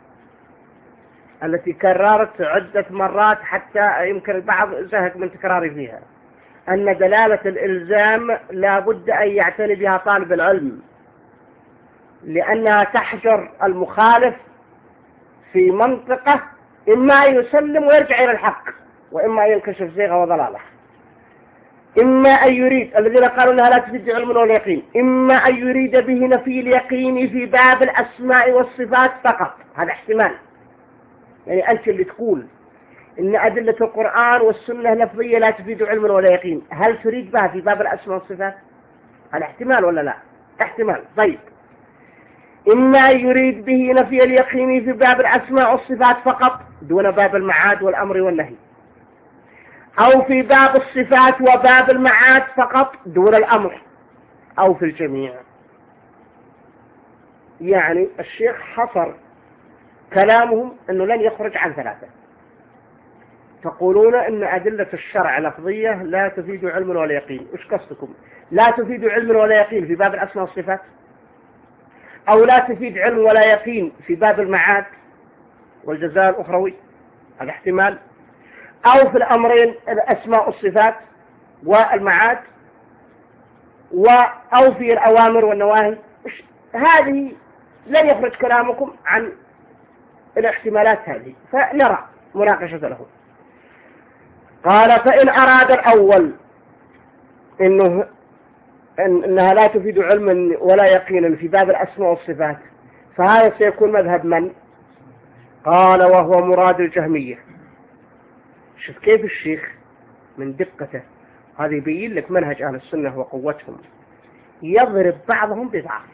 التي كررت عدة مرات حتى يمكن البعض زهق من تكراري فيها، أن دلالة الإلزام لا بد أن يعتني بها طالب العلم، لأنها تحجر المخالف في منطقة إما أن يسلم ويرجع إلى الحق، وإما أن ينكشف زيغة وضلاله. إما أن يريد الذين قالوا لها لا تفيد علم ولا يقين، إما أن يريد به نفي اليقين في باب الأسماء والصفات فقط. هذا احتمال. يعني أنت اللي تقول إن أدلة القرآن والسنة لفظية لا تفيد علم ولا يقين، هل تريد بها في باب الأسماء والصفات؟ هذا احتمال ولا لا؟ احتمال. طيب، إما أن يريد به نفي اليقين في باب الأسماء والصفات فقط دون باب المعاد والأمر والنهي، أو في باب الصفات وباب المعاد فقط دون الأمر، أو في الجميع. يعني الشيخ حصر كلامهم أنه لن يخرج عن ثلاثة. تقولون أن أدلة الشرع لفظية لا تفيد علم ولا يقين. إيش قصدكم؟ لا تفيد علم ولا يقين في باب الأسماء والصفات، أو لا تفيد علم ولا يقين في باب المعاد والجزاء الأخروي، هذا احتمال، أو في الأمرين الأسماء والصفات والمعاد، أو في الأوامر والنواهي. هذه لن يخرج كلامكم عن الاحتمالات هذه، فنرى مناقشة له. قال فإن أراد الأول إنه إن إنها لا تفيد علما ولا يقينا في باب الأسماء والصفات، فهذا سيكون مذهب من؟ قال وهو مراد الجهمية. شوف كيف الشيخ من دقته هذا يبين لك منهج أهل السنة وقوتهم، يضرب بعضهم ببعض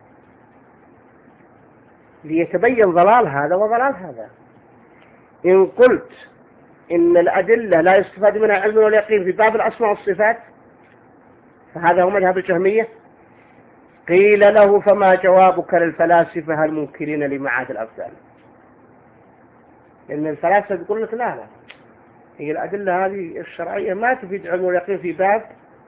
ليتبين ضلال هذا وضلال هذا. إن قلت إن الأدلة لا يستفاد منها علم ولا يقين في باب الأسماء والصفات فهذا هو مذهب الجهمية. قيل له فما جوابك للفلاسفة المنكرين لمعاد الأبدان؟ لأن الفلاسفة يقول لك لا لا، هي الأدلة هذه الشرعية ما تفيد علم ولا يقين في باب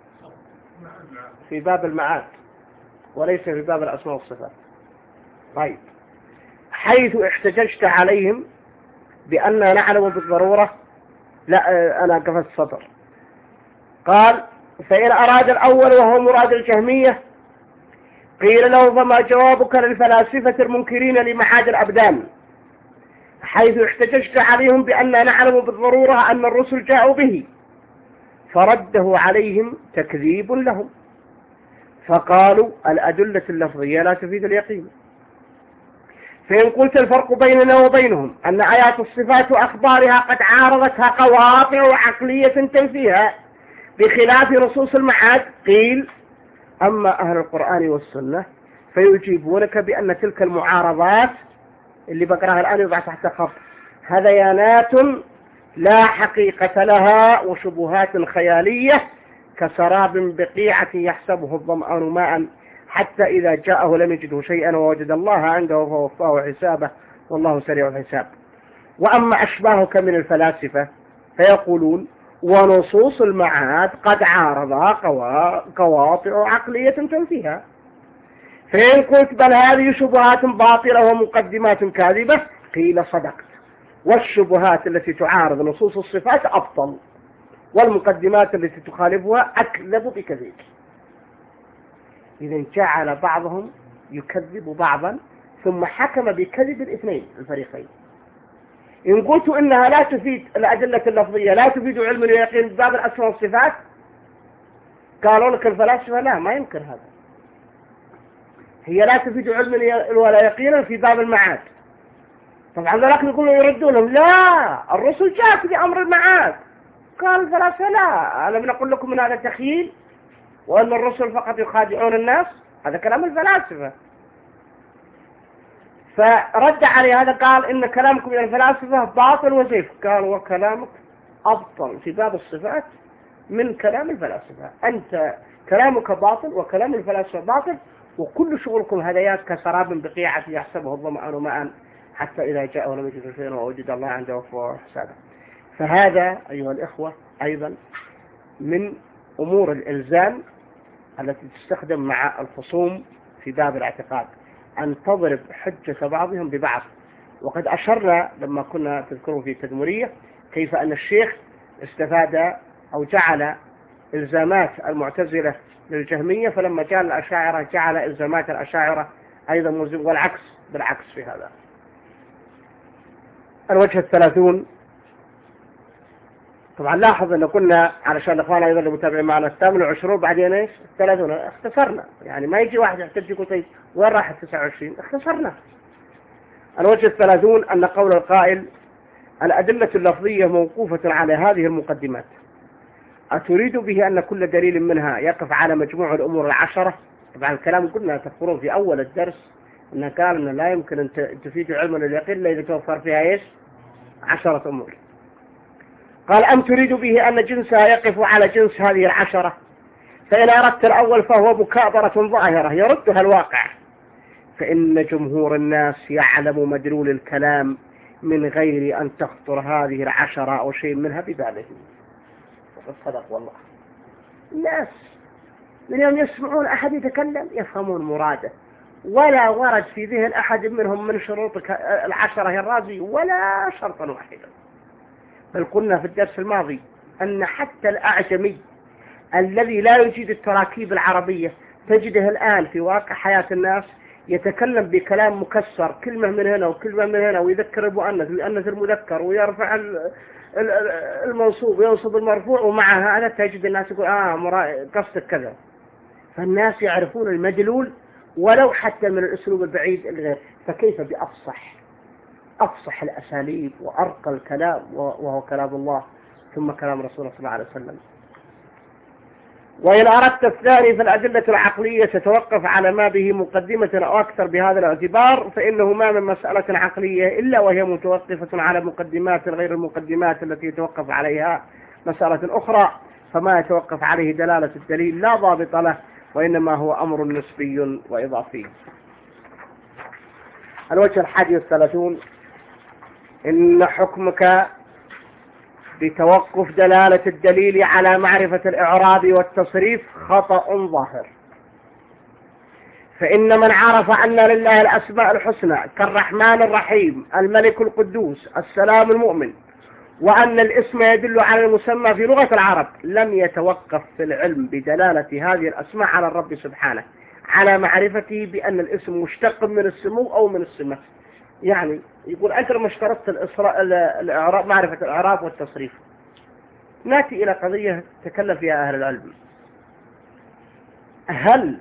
في باب المعاد وليس في باب الأسماء والصفات. طيب، حيث احتججت عليهم بأننا نعلم بالضرورة، لا أنا قفزت السطر. قال فإن أراد الأول وهو مراد الجهمية قيل له فما جوابك للفلاسفة المنكرين لمعاد الأبدان، حيث احتججت عليهم بأننا نعلم بالضرورة أن الرسل جاءوا به، فرده عليهم تكذيب لهم، فقالوا الأدلة اللفظية لا تفيد اليقين. فإن قلت الفرق بيننا وبينهم أن آيات الصفات وأخبارها قد عارضتها قواطع عقلية تنفيها بخلاف نصوص المعاد، قيل أما أهل القرآن والسنة فيجيبونك بأن تلك المعارضات اللي بقراها الآن يضع تحت خط هذيانات لا حقيقة لها وشبهات خيالية كسراب بقيعة يحسبه الظمآن ماء حتى إذا جاءه لم يجده شيئا ووجد الله عنده فوفاه حسابه والله سريع الحساب. وأما أشباهك من الفلاسفة فيقولون ونصوص المعاد قد عارضها قواطع عقلية تنفيها، فإن قلت بل هذه شبهات باطلة ومقدمات كاذبة قيل صدقت، والشبهات التي تعارض نصوص الصفات أبطل، والمقدمات التي تخالفها أكذب بكذب. إذا جعل بعضهم يكذب بعضا ثم حكم بكذب الاثنين الفريقين. إن قلت إنها لا تفيد الأدلة اللفظية لا تفيد علم اليقين بباب الأسماء والصفات، قالوا لك الفلاسفة لا، ما يمكن هذا، هي لا تفيد علم ولا يقينا في باب المعاد. طبعا ذلك يقولون يردونهم لا، الرسل جاءت بأمر المعاد. قال الفلاسفة لا، ألم نقول لكم من هذا تخيل وأن الرسل فقط يخادعون الناس؟ هذا كلام الفلاسفة. فرد عليه هذا قال إن كلامكم من الفلاسفة باطل وزيف. قال وكلامك أبطل في باب الصفات من كلام الفلاسفة، أنت كلامك باطل وكلام الفلاسفة باطل، وكل شغلكم هذيات كسراب بقيعة يحسبه الظمآن ماء حتى إذا جاءه لم يجد شيئا ووجد الله عنده وفوه حسابه. فهذا أيها الإخوة أيضا من أمور الإلزام التي تستخدم مع الخصوم في باب الاعتقاد، أن تضرب حجة بعضهم ببعض. وقد أشرنا لما كنا تذكروا في التدمرية كيف أن الشيخ استفاد أو جعل إلزامات المعتزلة للجهمية، فلما جاء الأشاعرة جعل إلزامات الأشاعرة أيضا ملزم، والعكس بالعكس في هذا. الوجه الثلاثون، طبعا لاحظ أن كنا علشان الأخوان أيضا المتابعين معنا الثامن وعشرون بعدين إيش الثلاثون، اختصرنا، يعني ما يجي واحد يحتاج يقول طيب وين راح التسعة وعشرين، اختصرنا. الوجه الثلاثون أن قول القائل الأدلة اللفظية موقوفة على هذه المقدمات، أتريد به أن كل دليل منها يقف على مجموع الأمور العشرة؟ طبعا الكلام قلنا تذكرون في أول الدرس أنه قال أن لا يمكن أن تفيد علم اليقين إلا إذا توفر فيها إيش عشرة أمور. قال أم تريد به أن جنسها يقف على جنس هذه العشرة؟ فإن أردت الأول فهو مكابرة ظاهرة يردها الواقع، فإن جمهور الناس يعلم مدلول الكلام من غير أن تخطر هذه العشرة أو شيء منها بباله. وقد صدق والله، الناس من يوم يسمعون أحد يتكلم يفهمون مراده، ولا ورد في ذهن أحد منهم من شروط العشرة الرازي ولا شرطا واحدا. بل قلنا في الدرس الماضي أن حتى الأعجمي الذي لا يجيد التراكيب العربية تجده الآن في واقع حياة الناس يتكلم بكلام مكسر، كلمة من هنا وكلمة من هنا، ويذكر المؤنث ويؤنث المذكر ويرفع المنصوب وينصب المرفوع، ومع هذا تجد الناس يقول آه قصدك كذا. فالناس يعرفون المدلول ولو حتى من الأسلوب البعيد الغير، فكيف بأفصح أفصح الأساليب وأرقى الكلام وهو كلام الله ثم كلام رسول الله صلى الله عليه وسلم. وإن أردت الثاني فالأدلة العقلية تتوقف على ما به مقدمة أو أكثر بهذا الاعتبار، فإنه ما من مسألة عقلية إلا وهي متوقفة على مقدمات غير المقدمات التي يتوقف عليها مسألة أخرى، فما يتوقف عليه دلالة الدليل لا ضابط له، وإنما هو أمر نسبي وإضافي. الوجه الحادي والثلاثون، إن حكمك بتوقف دلالة الدليل على معرفة الإعراب والتصريف خطأ ظاهر. فإن من عرف أن لله الأسماء الحسنى كالرحمن الرحيم الملك القدوس السلام المؤمن، وأن الاسم يدل على المسمى في لغة العرب، لم يتوقف في العلم بدلالة هذه الأسماء على الرب سبحانه على معرفته بأن الاسم مشتق من السمو أو من السمة. يعني يقول أنت ما اشترطت الإعراب معرفة الإعراب والتصريف. نأتي إلى قضية تكلم فيها أهل العلم، هل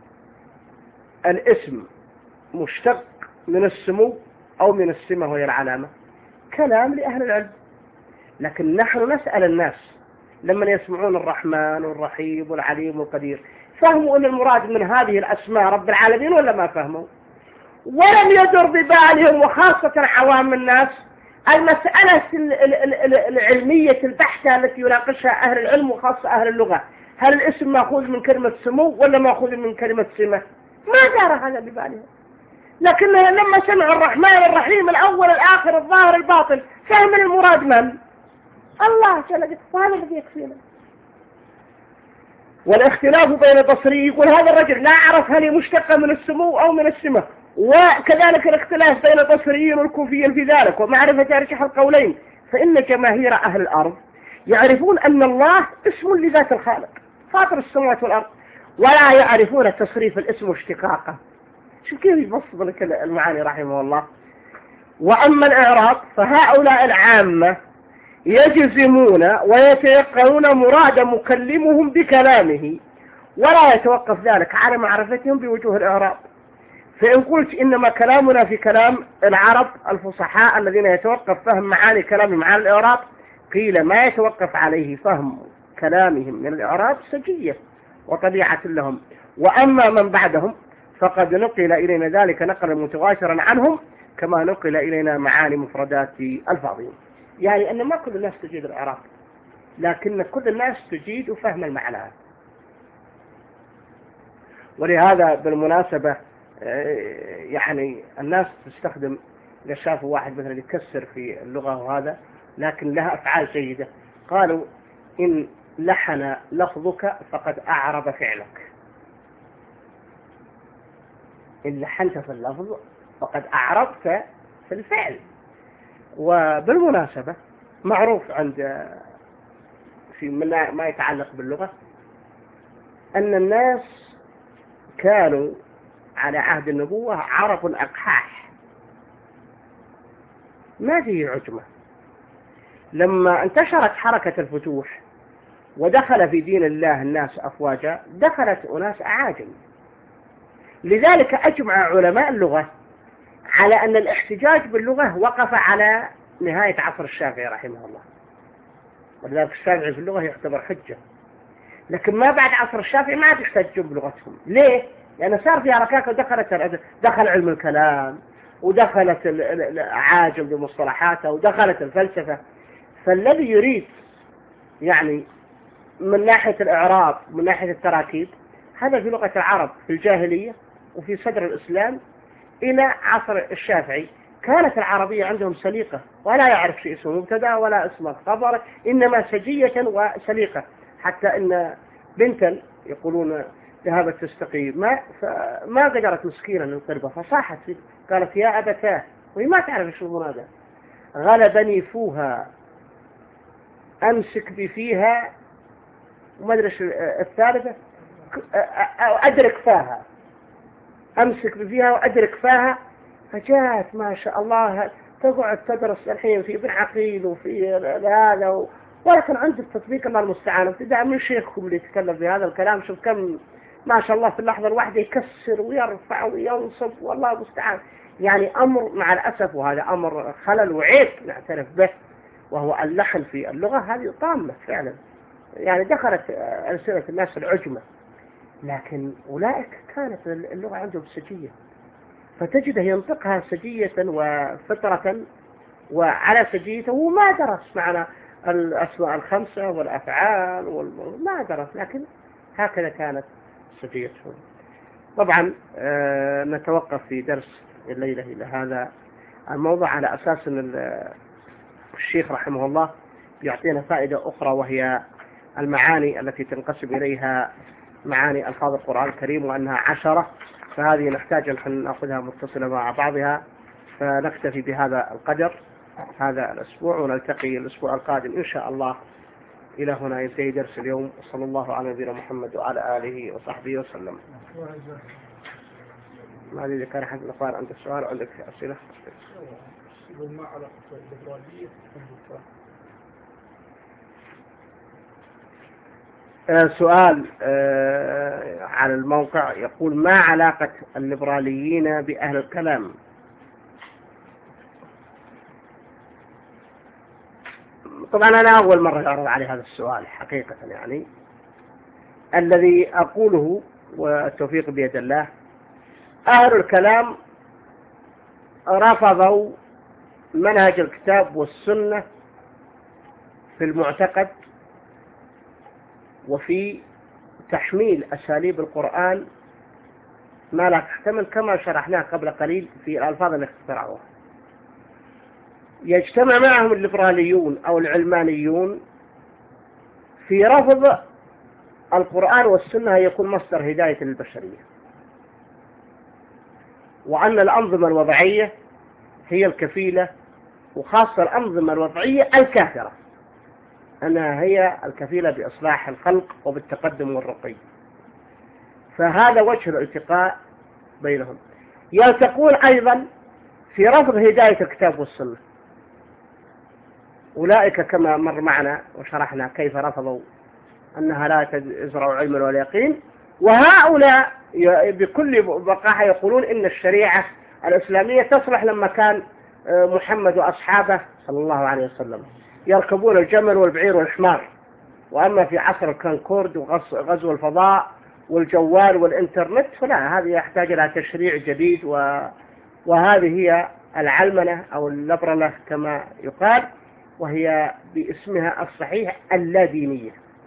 الاسم مشتق من السمو أو من السمة وهي العلامة؟ كلام لأهل العلم، لكن نحن نسأل الناس لما يسمعون الرحمن والرحيم والعليم والقدير، فهموا أن المراد من هذه الأسماء رب العالمين ولا ما فهموا؟ ولم يدر ببالهم، وخاصة عوام الناس، المسألة العلمية البحثة التي يناقشها أهل العلم وخاصة أهل اللغة، هل الاسم مأخوذ من كلمة سمو ولا مأخوذ من كلمة سمة؟ ما دار هذا ببالهم، لكنهم لما سمعوا الرحمن الرحيم الأول الآخر الظاهر الباطن فهم المراد من؟ الله جل جلاله، وهذا الذي يكفينا. والاختلاف بين البصري يقول هذا الرجل لا أعرف هل هي مشتقة من السمو أو من السمة، وكذلك الاختلاف بين البصريين والكوفيين في ذلك، ومعرفة أرجح القولين. فإن جماهير أهل الأرض يعرفون أن الله اسم لذات الخالق فاطر السماوات والأرض، ولا يعرفون تصريف الاسم واشتقاقه. شوف كيف يبسط لك المعاني رحمه الله. وأما الإعراب فهؤلاء العامة يجزمون ويتيقنون مراد مكلمهم بكلامه، ولا يتوقف ذلك على معرفتهم بوجوه الإعراب. فإن قلت إنما كلامنا في كلام العرب الفصحاء الذين يتوقف فهم معاني كلامهم على الإعراب، قيل ما يتوقف عليه فهم كلامهم من الإعراب سجية وطبيعة لهم. وأما من بعدهم فقد نقل إلينا ذلك نقلا متواترا عنهم، كما نقل إلينا معاني مفردات الفاظهم. يعني أن ما كل الناس تجيد الإعراب، لكن كل الناس تجيد فهم المعنى. ولهذا بالمناسبة يعني الناس تستخدم، إذا شافوا واحد مثلا يكسر في اللغة وهذا لكن لها أفعال جيدة، قالوا إن لحن لفظك فقد أعرب فعلك. إن لحنت في اللفظ فقد أعربت في الفعل. وبالمناسبة معروف عند في ما يتعلق باللغة أن الناس كانوا على عهد النبوة عرب أقحاح ما فيه عجمة. لما انتشرت حركة الفتوح ودخل في دين الله الناس أفواجا، دخلت أناس أعاجم. لذلك أجمع علماء اللغة على أن الاحتجاج باللغة وقف على نهاية عصر الشافعي رحمه الله، ولذلك الشافعي في اللغة يعتبر حجة. لكن ما بعد عصر الشافعي ما عاد يحتجون بلغتهم. ليه؟ لأن صار في حركات ودخلت دخل علم الكلام ودخلت العاجم بمصطلحاتها ودخلت الفلسفة. فالذي يريد يعني من ناحية الإعراب من ناحية التراكيب، هذا في لغة العرب في الجاهلية وفي صدر الإسلام إلى عصر الشافعي كانت العربية عندهم سليقة، ولا يعرف شيء اسمه مبتدا ولا اسمه خبر، إنما سجية وسليقة. حتى إن بنتا يقولون ذهبت تستقي ماء فما قدرت مسكينة من قربة فصاحت فيه قالت يا أبتاه، وهي ما تعرف شو المنادى. غلبني فوها أمسك بفيها وما أدري الثالثة أدرك فاها، أمسك بفيها وأدرك فاها. فجاءت ما شاء الله تقعد تدرس الحين في ابن عقيل وفي هذا و... ولكن عند التطبيق الله المستعان ابتداء من شيخكم اللي يتكلم في هذا الكلام. شوف كم ما شاء الله في اللحظة الواحدة يكسر ويرفع وينصب والله المستعان. يعني أمر مع الأسف، وهذا أمر خلل وعيب نعترف به، وهو اللحن في اللغة هذه طامة فعلا. يعني دخلت ألسنة الناس العجمة، لكن أولئك كانت اللغة عندهم سجية، فتجده ينطقها سجية وفطرة وعلى سجيته، وما درس معنا الأسماء الخمسة والأفعال وال... ما درس، لكن هكذا كانت سجيته. طبعا آه نتوقف في درس الليلة إلى هذا الموضوع على أساس أن الشيخ رحمه الله يعطينا فائدة أخرى، وهي المعاني التي تنقسم إليها معاني ألفاظ القرآن الكريم، وأنها عشرة، فهذه نحتاج أن نأخذها متصلة مع بعضها. فنكتفي بهذا القدر هذا الأسبوع، ونلتقي الأسبوع القادم إن شاء الله. إلى هنا ينتهي درس اليوم، وصلى الله على نبينا محمد وعلى آله وصحبه وسلم. ما أدري إذا كان أحد الأخوان عندك سؤال عندك أسئلة؟ ما علاقة الليبرالية آه سؤال آه على الموقع يقول ما علاقة الليبراليين بأهل الكلام؟ طبعا أنا أول مرة أعرض علي هذا السؤال حقيقة. يعني الذي أقوله والتوفيق بيد الله، أهل الكلام رفضوا منهج الكتاب والسنة في المعتقد وفي تحميل أساليب القرآن ما لا تحتمل، كما شرحناه قبل قليل في الألفاظ التي اخترعوها. يجتمع معهم الليبراليون أو العلمانيون في رفض القرآن والسنة يكون مصدر هداية للبشرية، وأن الأنظمة الوضعية هي الكفيلة، وخاصة الأنظمة الوضعية الكافرة أنها هي الكفيلة بإصلاح الخلق وبالتقدم والرقي. فهذا وجه الالتقاء بينهم. يلتقون أيضا في رفض هداية الكتاب والسنة. أولئك كما مر معنا وشرحنا كيف رفضوا أنها لا تزرع علما ولا يقين، وهؤلاء بكل بقاحة يقولون إن الشريعة الإسلامية تصلح لما كان محمد وأصحابه صلى الله عليه وسلم يركبون الجمل والبعير والحمار، وأما في عصر الكونكورد وغزو الفضاء والجوال والإنترنت فلا، هذه يحتاج إلى تشريع جديد، و... وهذه هي العلمنة أو اللبرلة كما يقال، وهي باسمها الصحيح اللادينية،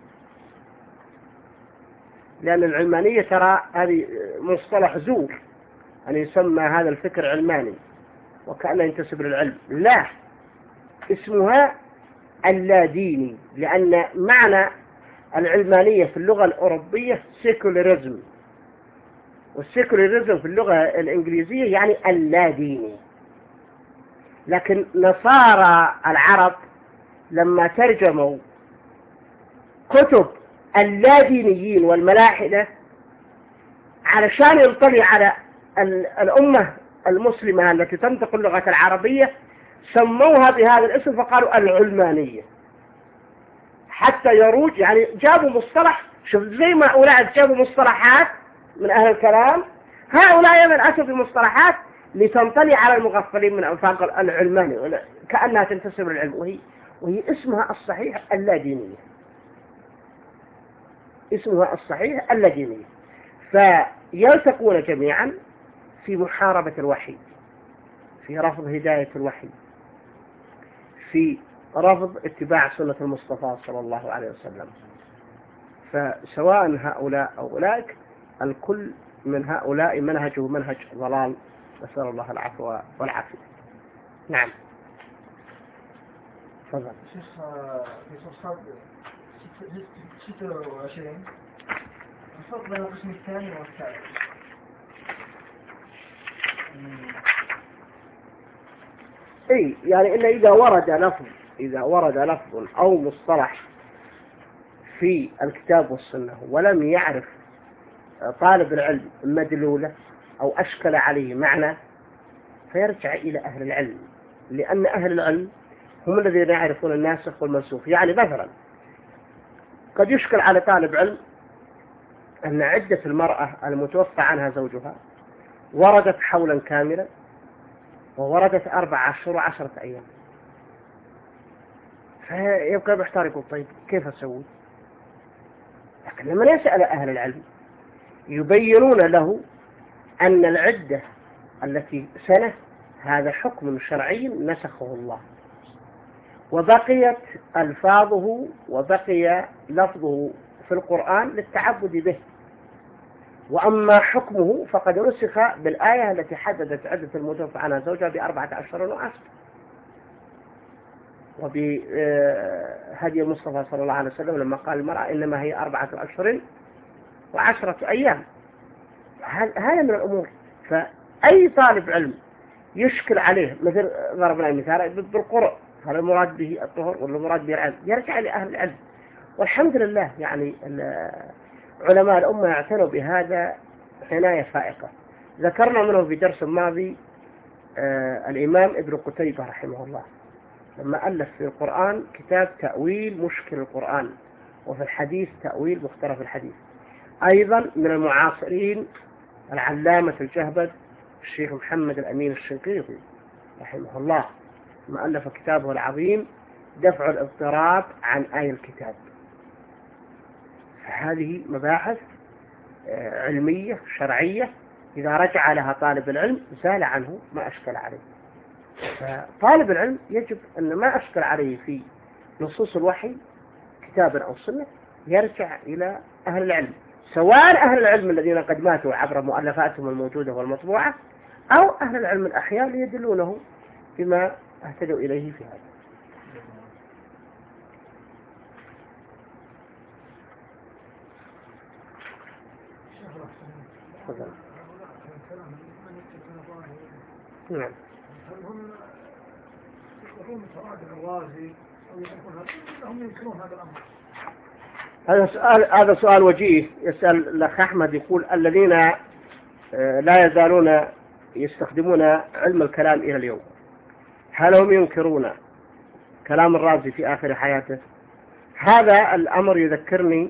لأن العلمانية ترى هذه مصطلح زور أن يسمى هذا الفكر علماني وكأنه ينتسب للعلم. لا، اسمها اللاديني، لأن معنى العلمانية في اللغة الأوروبية سيكولاريزم، والسيكولاريزم في اللغة الإنجليزية يعني اللاديني. لكن نصارى العرب لما ترجموا كتب اللادينيين والملاحدة علشان ينطلي على الأمة المسلمة التي تنطق اللغة العربية سموها بهذا الاسم فقالوا العلمانية، حتى يروج يعني جابوا مصطلح. شوف زي ما أولئك جابوا مصطلحات من أهل الكلام، هؤلاء أيضا أتوا بمصطلحات لتنطلي على المغفلين من أنفاق العلماني كأنها تنتسب للعلم، وهي, وهي اسمها الصحيح اللادينية، اسمها الصحيح اللادينية. فيلتقون جميعا في محاربة الوحي، في رفض هداية الوحي، في رفض اتباع سنة المصطفى صلى الله عليه وسلم. فسواء هؤلاء أو أولئك الكل من هؤلاء منهجه منهج ضلال، نسأل الله العفو والعافية. نعم تفضل. شيخ في صفحة ستة وعشرين الفرق بين القسم الثاني والثالث. اي يعني إن إذا ورد لفظ إذا ورد لفظ أو مصطلح في الكتاب والسنة ولم يعرف طالب العلم مدلوله أو أشكل عليه معنى فيرجع إلى أهل العلم، لأن أهل العلم هم الذين يعرفون الناسخ والمنسوخ. يعني مثلا قد يشكل على طالب علم أن عدة المرأة المتوفى عنها زوجها وردت حولا كاملا ووردت أربع أشهر وعشرة أيام، فيبقى محتار يقول طيب كيف أسوي؟ لكن لما يسأل أهل العلم يبينون له أن العدة التي سنة هذا حكم شرعي نسخه الله، وبقيت ألفاظه وبقي لفظه في القرآن للتعبد به، وأما حكمه فقد نسخ بالآية التي حددت عدة المتوفى عنها زوجها بأربعة أشهر وعشر، وبهدي المصطفى صلى الله عليه وسلم لما قال المرأة إنما هي أربعة أشهر وعشرة أيام. هذا من الأمور. فأي طالب علم يشكل عليه مثل ضربنا المثال بالقرء، هل المراد به الطهر ولا المراد به العلم، يرجع لأهل العلم. والحمد لله يعني علماء الأمة يعتنوا بهذا عناية فائقة. ذكرنا منه في درس ماضي آه الإمام ابن قتيبة رحمه الله لما ألف في القرآن كتاب تأويل مشكل القرآن، وفي الحديث تأويل مختلف الحديث. أيضا من المعاصرين العلامة الجهبذ الشيخ محمد الأمين الشنقيطي رحمه الله لما ألف كتابه العظيم دفع الاضطراب عن آي الكتاب. فهذه مباحث علمية شرعية إذا رجع لها طالب العلم زال عنه ما أشكل عليه. فطالب العلم يجب أن ما أشكل عليه في نصوص الوحي كتابا أو سنة يرجع إلى أهل العلم، سواء أهل العلم الذين قد ماتوا عبر مؤلفاتهم الموجودة والمطبوعة أو أهل العلم الأحياء ليدلونه بما اهتدوا إليه في هذا. تفضل. نعم. هل هم يقولون فراد الرازي أو يقولون هم ينكرون هذا الأمر؟ هذا سؤال هذا سؤال وجيه. يسأل الأخ أحمد يقول الذين لا يزالون يستخدمون علم الكلام إلى اليوم هل هم ينكرون كلام الرازي في آخر حياته؟ هذا الأمر يذكرني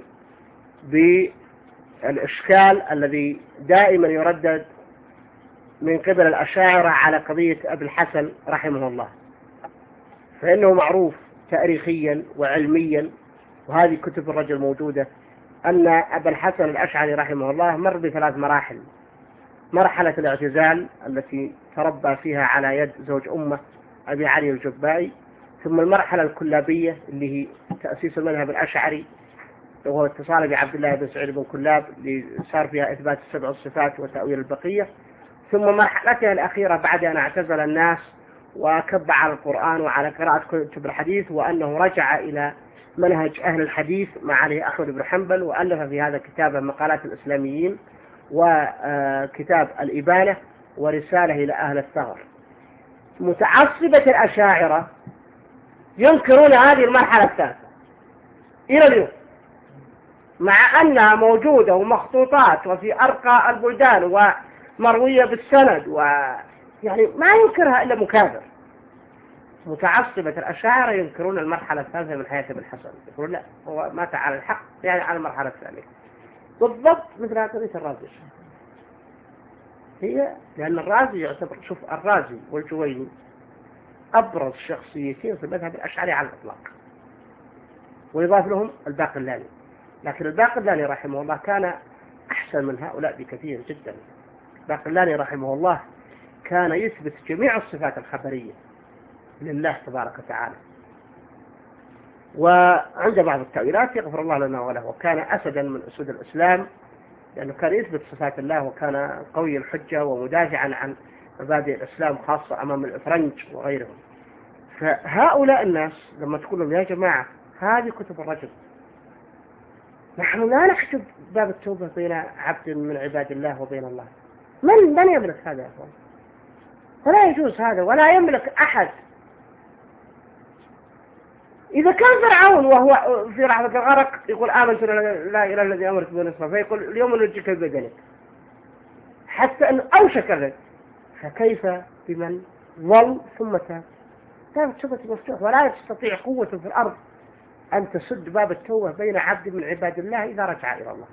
بالإشكال الذي دائما يردد من قبل الأشاعرة على قضية أبي الحسن رحمه الله، فإنه معروف تاريخيا وعلميا، وهذه كتب الرجل موجودة، أن أبا الحسن الأشعري رحمه الله مر بثلاث مراحل: مرحلة الاعتزال التي تربى فيها على يد زوج أمه أبي علي الجبائي، ثم المرحلة الكلابية اللي هي تأسيس المذهب الأشعري وهو اتصال بعبد الله بن سعيد بن كلاب اللي صار فيها إثبات السبع الصفات وتأويل البقية، ثم مرحلتها الأخيرة بعد أن اعتزل الناس وكب على القرآن وعلى قراءة كتب الحديث، وأنه رجع إلى منهج أهل الحديث مع علي أحمد بن حنبل، وألف في هذا كتاب مقالات الإسلاميين وكتاب الإبانة ورسالة إلى أهل الثغر. متعصبة الأشاعرة ينكرون هذه المرحلة الثالثة إلى اليوم، مع أنها موجودة ومخطوطات وفي أرقى البلدان ومروية بالسند، ويعني ما ينكرها إلا مكابر. متعصبة الأشاعرة ينكرون المرحلة الثالثة من حياة ابن الحسن، يقولون لا هو مات على الحق، يعني على المرحلة الثانية بالضبط مثل قضية الرازي. هي لأن الرازي يعتبر، شوف الرازي والجويني أبرز شخصيتين في المذهب الأشعري على الإطلاق، ويضاف لهم الباقلاني، لكن الباقلاني رحمه الله كان أحسن من هؤلاء بكثير جدا. الباقلاني رحمه الله كان يثبت جميع الصفات الخبرية لله تبارك وتعالى، وعند بعض التأويلات يغفر الله لنا وله، وكان أسدا من أسود الإسلام لأنه كان يثبت صفات الله، وكان قوي الحجة ومدافعا عن مبادئ الإسلام خاصة أمام الإفرنج وغيرهم. فهؤلاء الناس لما تقول لهم يا جماعة هذه كتب الرجل، نحن لا نحجب باب التوبة بين عبد من عباد الله وبين الله، من من يملك هذا يا أخوان؟ ولا يجوز هذا، ولا يملك أحد. إذا كان فرعون وهو في لحظة الغرق يقول آمنت لا إله الذي أمرت به نصفه، فيقول اليوم ننجيك ببدنك، حتى أن أوشك الرجل، فكيف بمن ظل ثم تاب؟ باب التوبة مفتوح، ولا تستطيع قوة في الأرض أن تسد باب التوبة بين عبد من عباد الله إذا رجع إلى الله.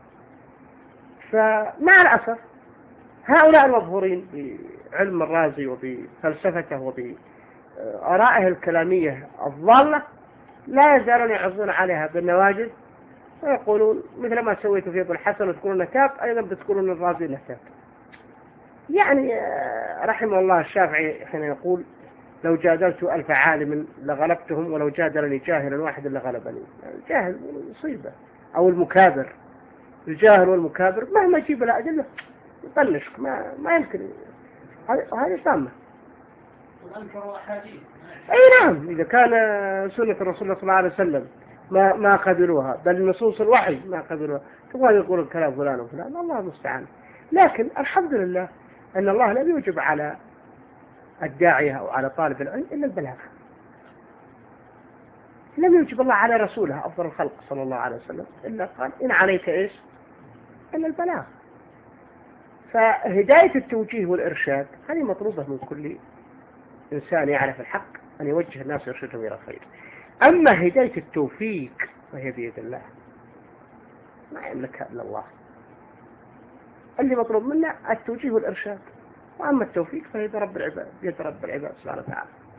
فمع الأسف هؤلاء المظهورين بعلم الرازي وبفلسفته وبآرائه الكلامية الضالة لا يزالون يعزون عليها بالنواجذ، ويقولون مثل ما سويتوا في ابن الحسن وتقولون تاب، أيضا بتقولون الرازي له تاب. يعني رحمه الله الشافعي حين يقول لو جادلت ألف عالم لغلبتهم ولو جادلني جاهل واحد لغلبني. الجاهل مصيبة، أو المكابر، الجاهل والمكابر مهما يجيب له أدلة يطنشك، ما ما يمكن، هذه طامة. أي نعم، إذا كان سنة الرسول صلى الله عليه وسلم ما ما قبلوها، بل نصوص الوحي ما قبلوها، تبغى يقول الكلام فلان وفلان، الله المستعان. لكن الحمد لله أن الله لم يوجب على الداعية أو على طالب العلم إلا البلاغ، لم يوجب الله على رسوله أفضل الخلق صلى الله عليه وسلم إلا قال إن عليك إيش إلا البلاغ. فهداية التوجيه والإرشاد هذه مطلوبة من كل إنسان يعرف الحق أن يوجه الناس ويرشدهم إلى الخير. أما هداية التوفيق فهي بيد الله، ما يملكها إلا الله. اللي مطلوب منا التوجيه والإرشاد، وأما التوفيق فهي بيد رب العباد، بيد رب العباد سبحانه وتعالى.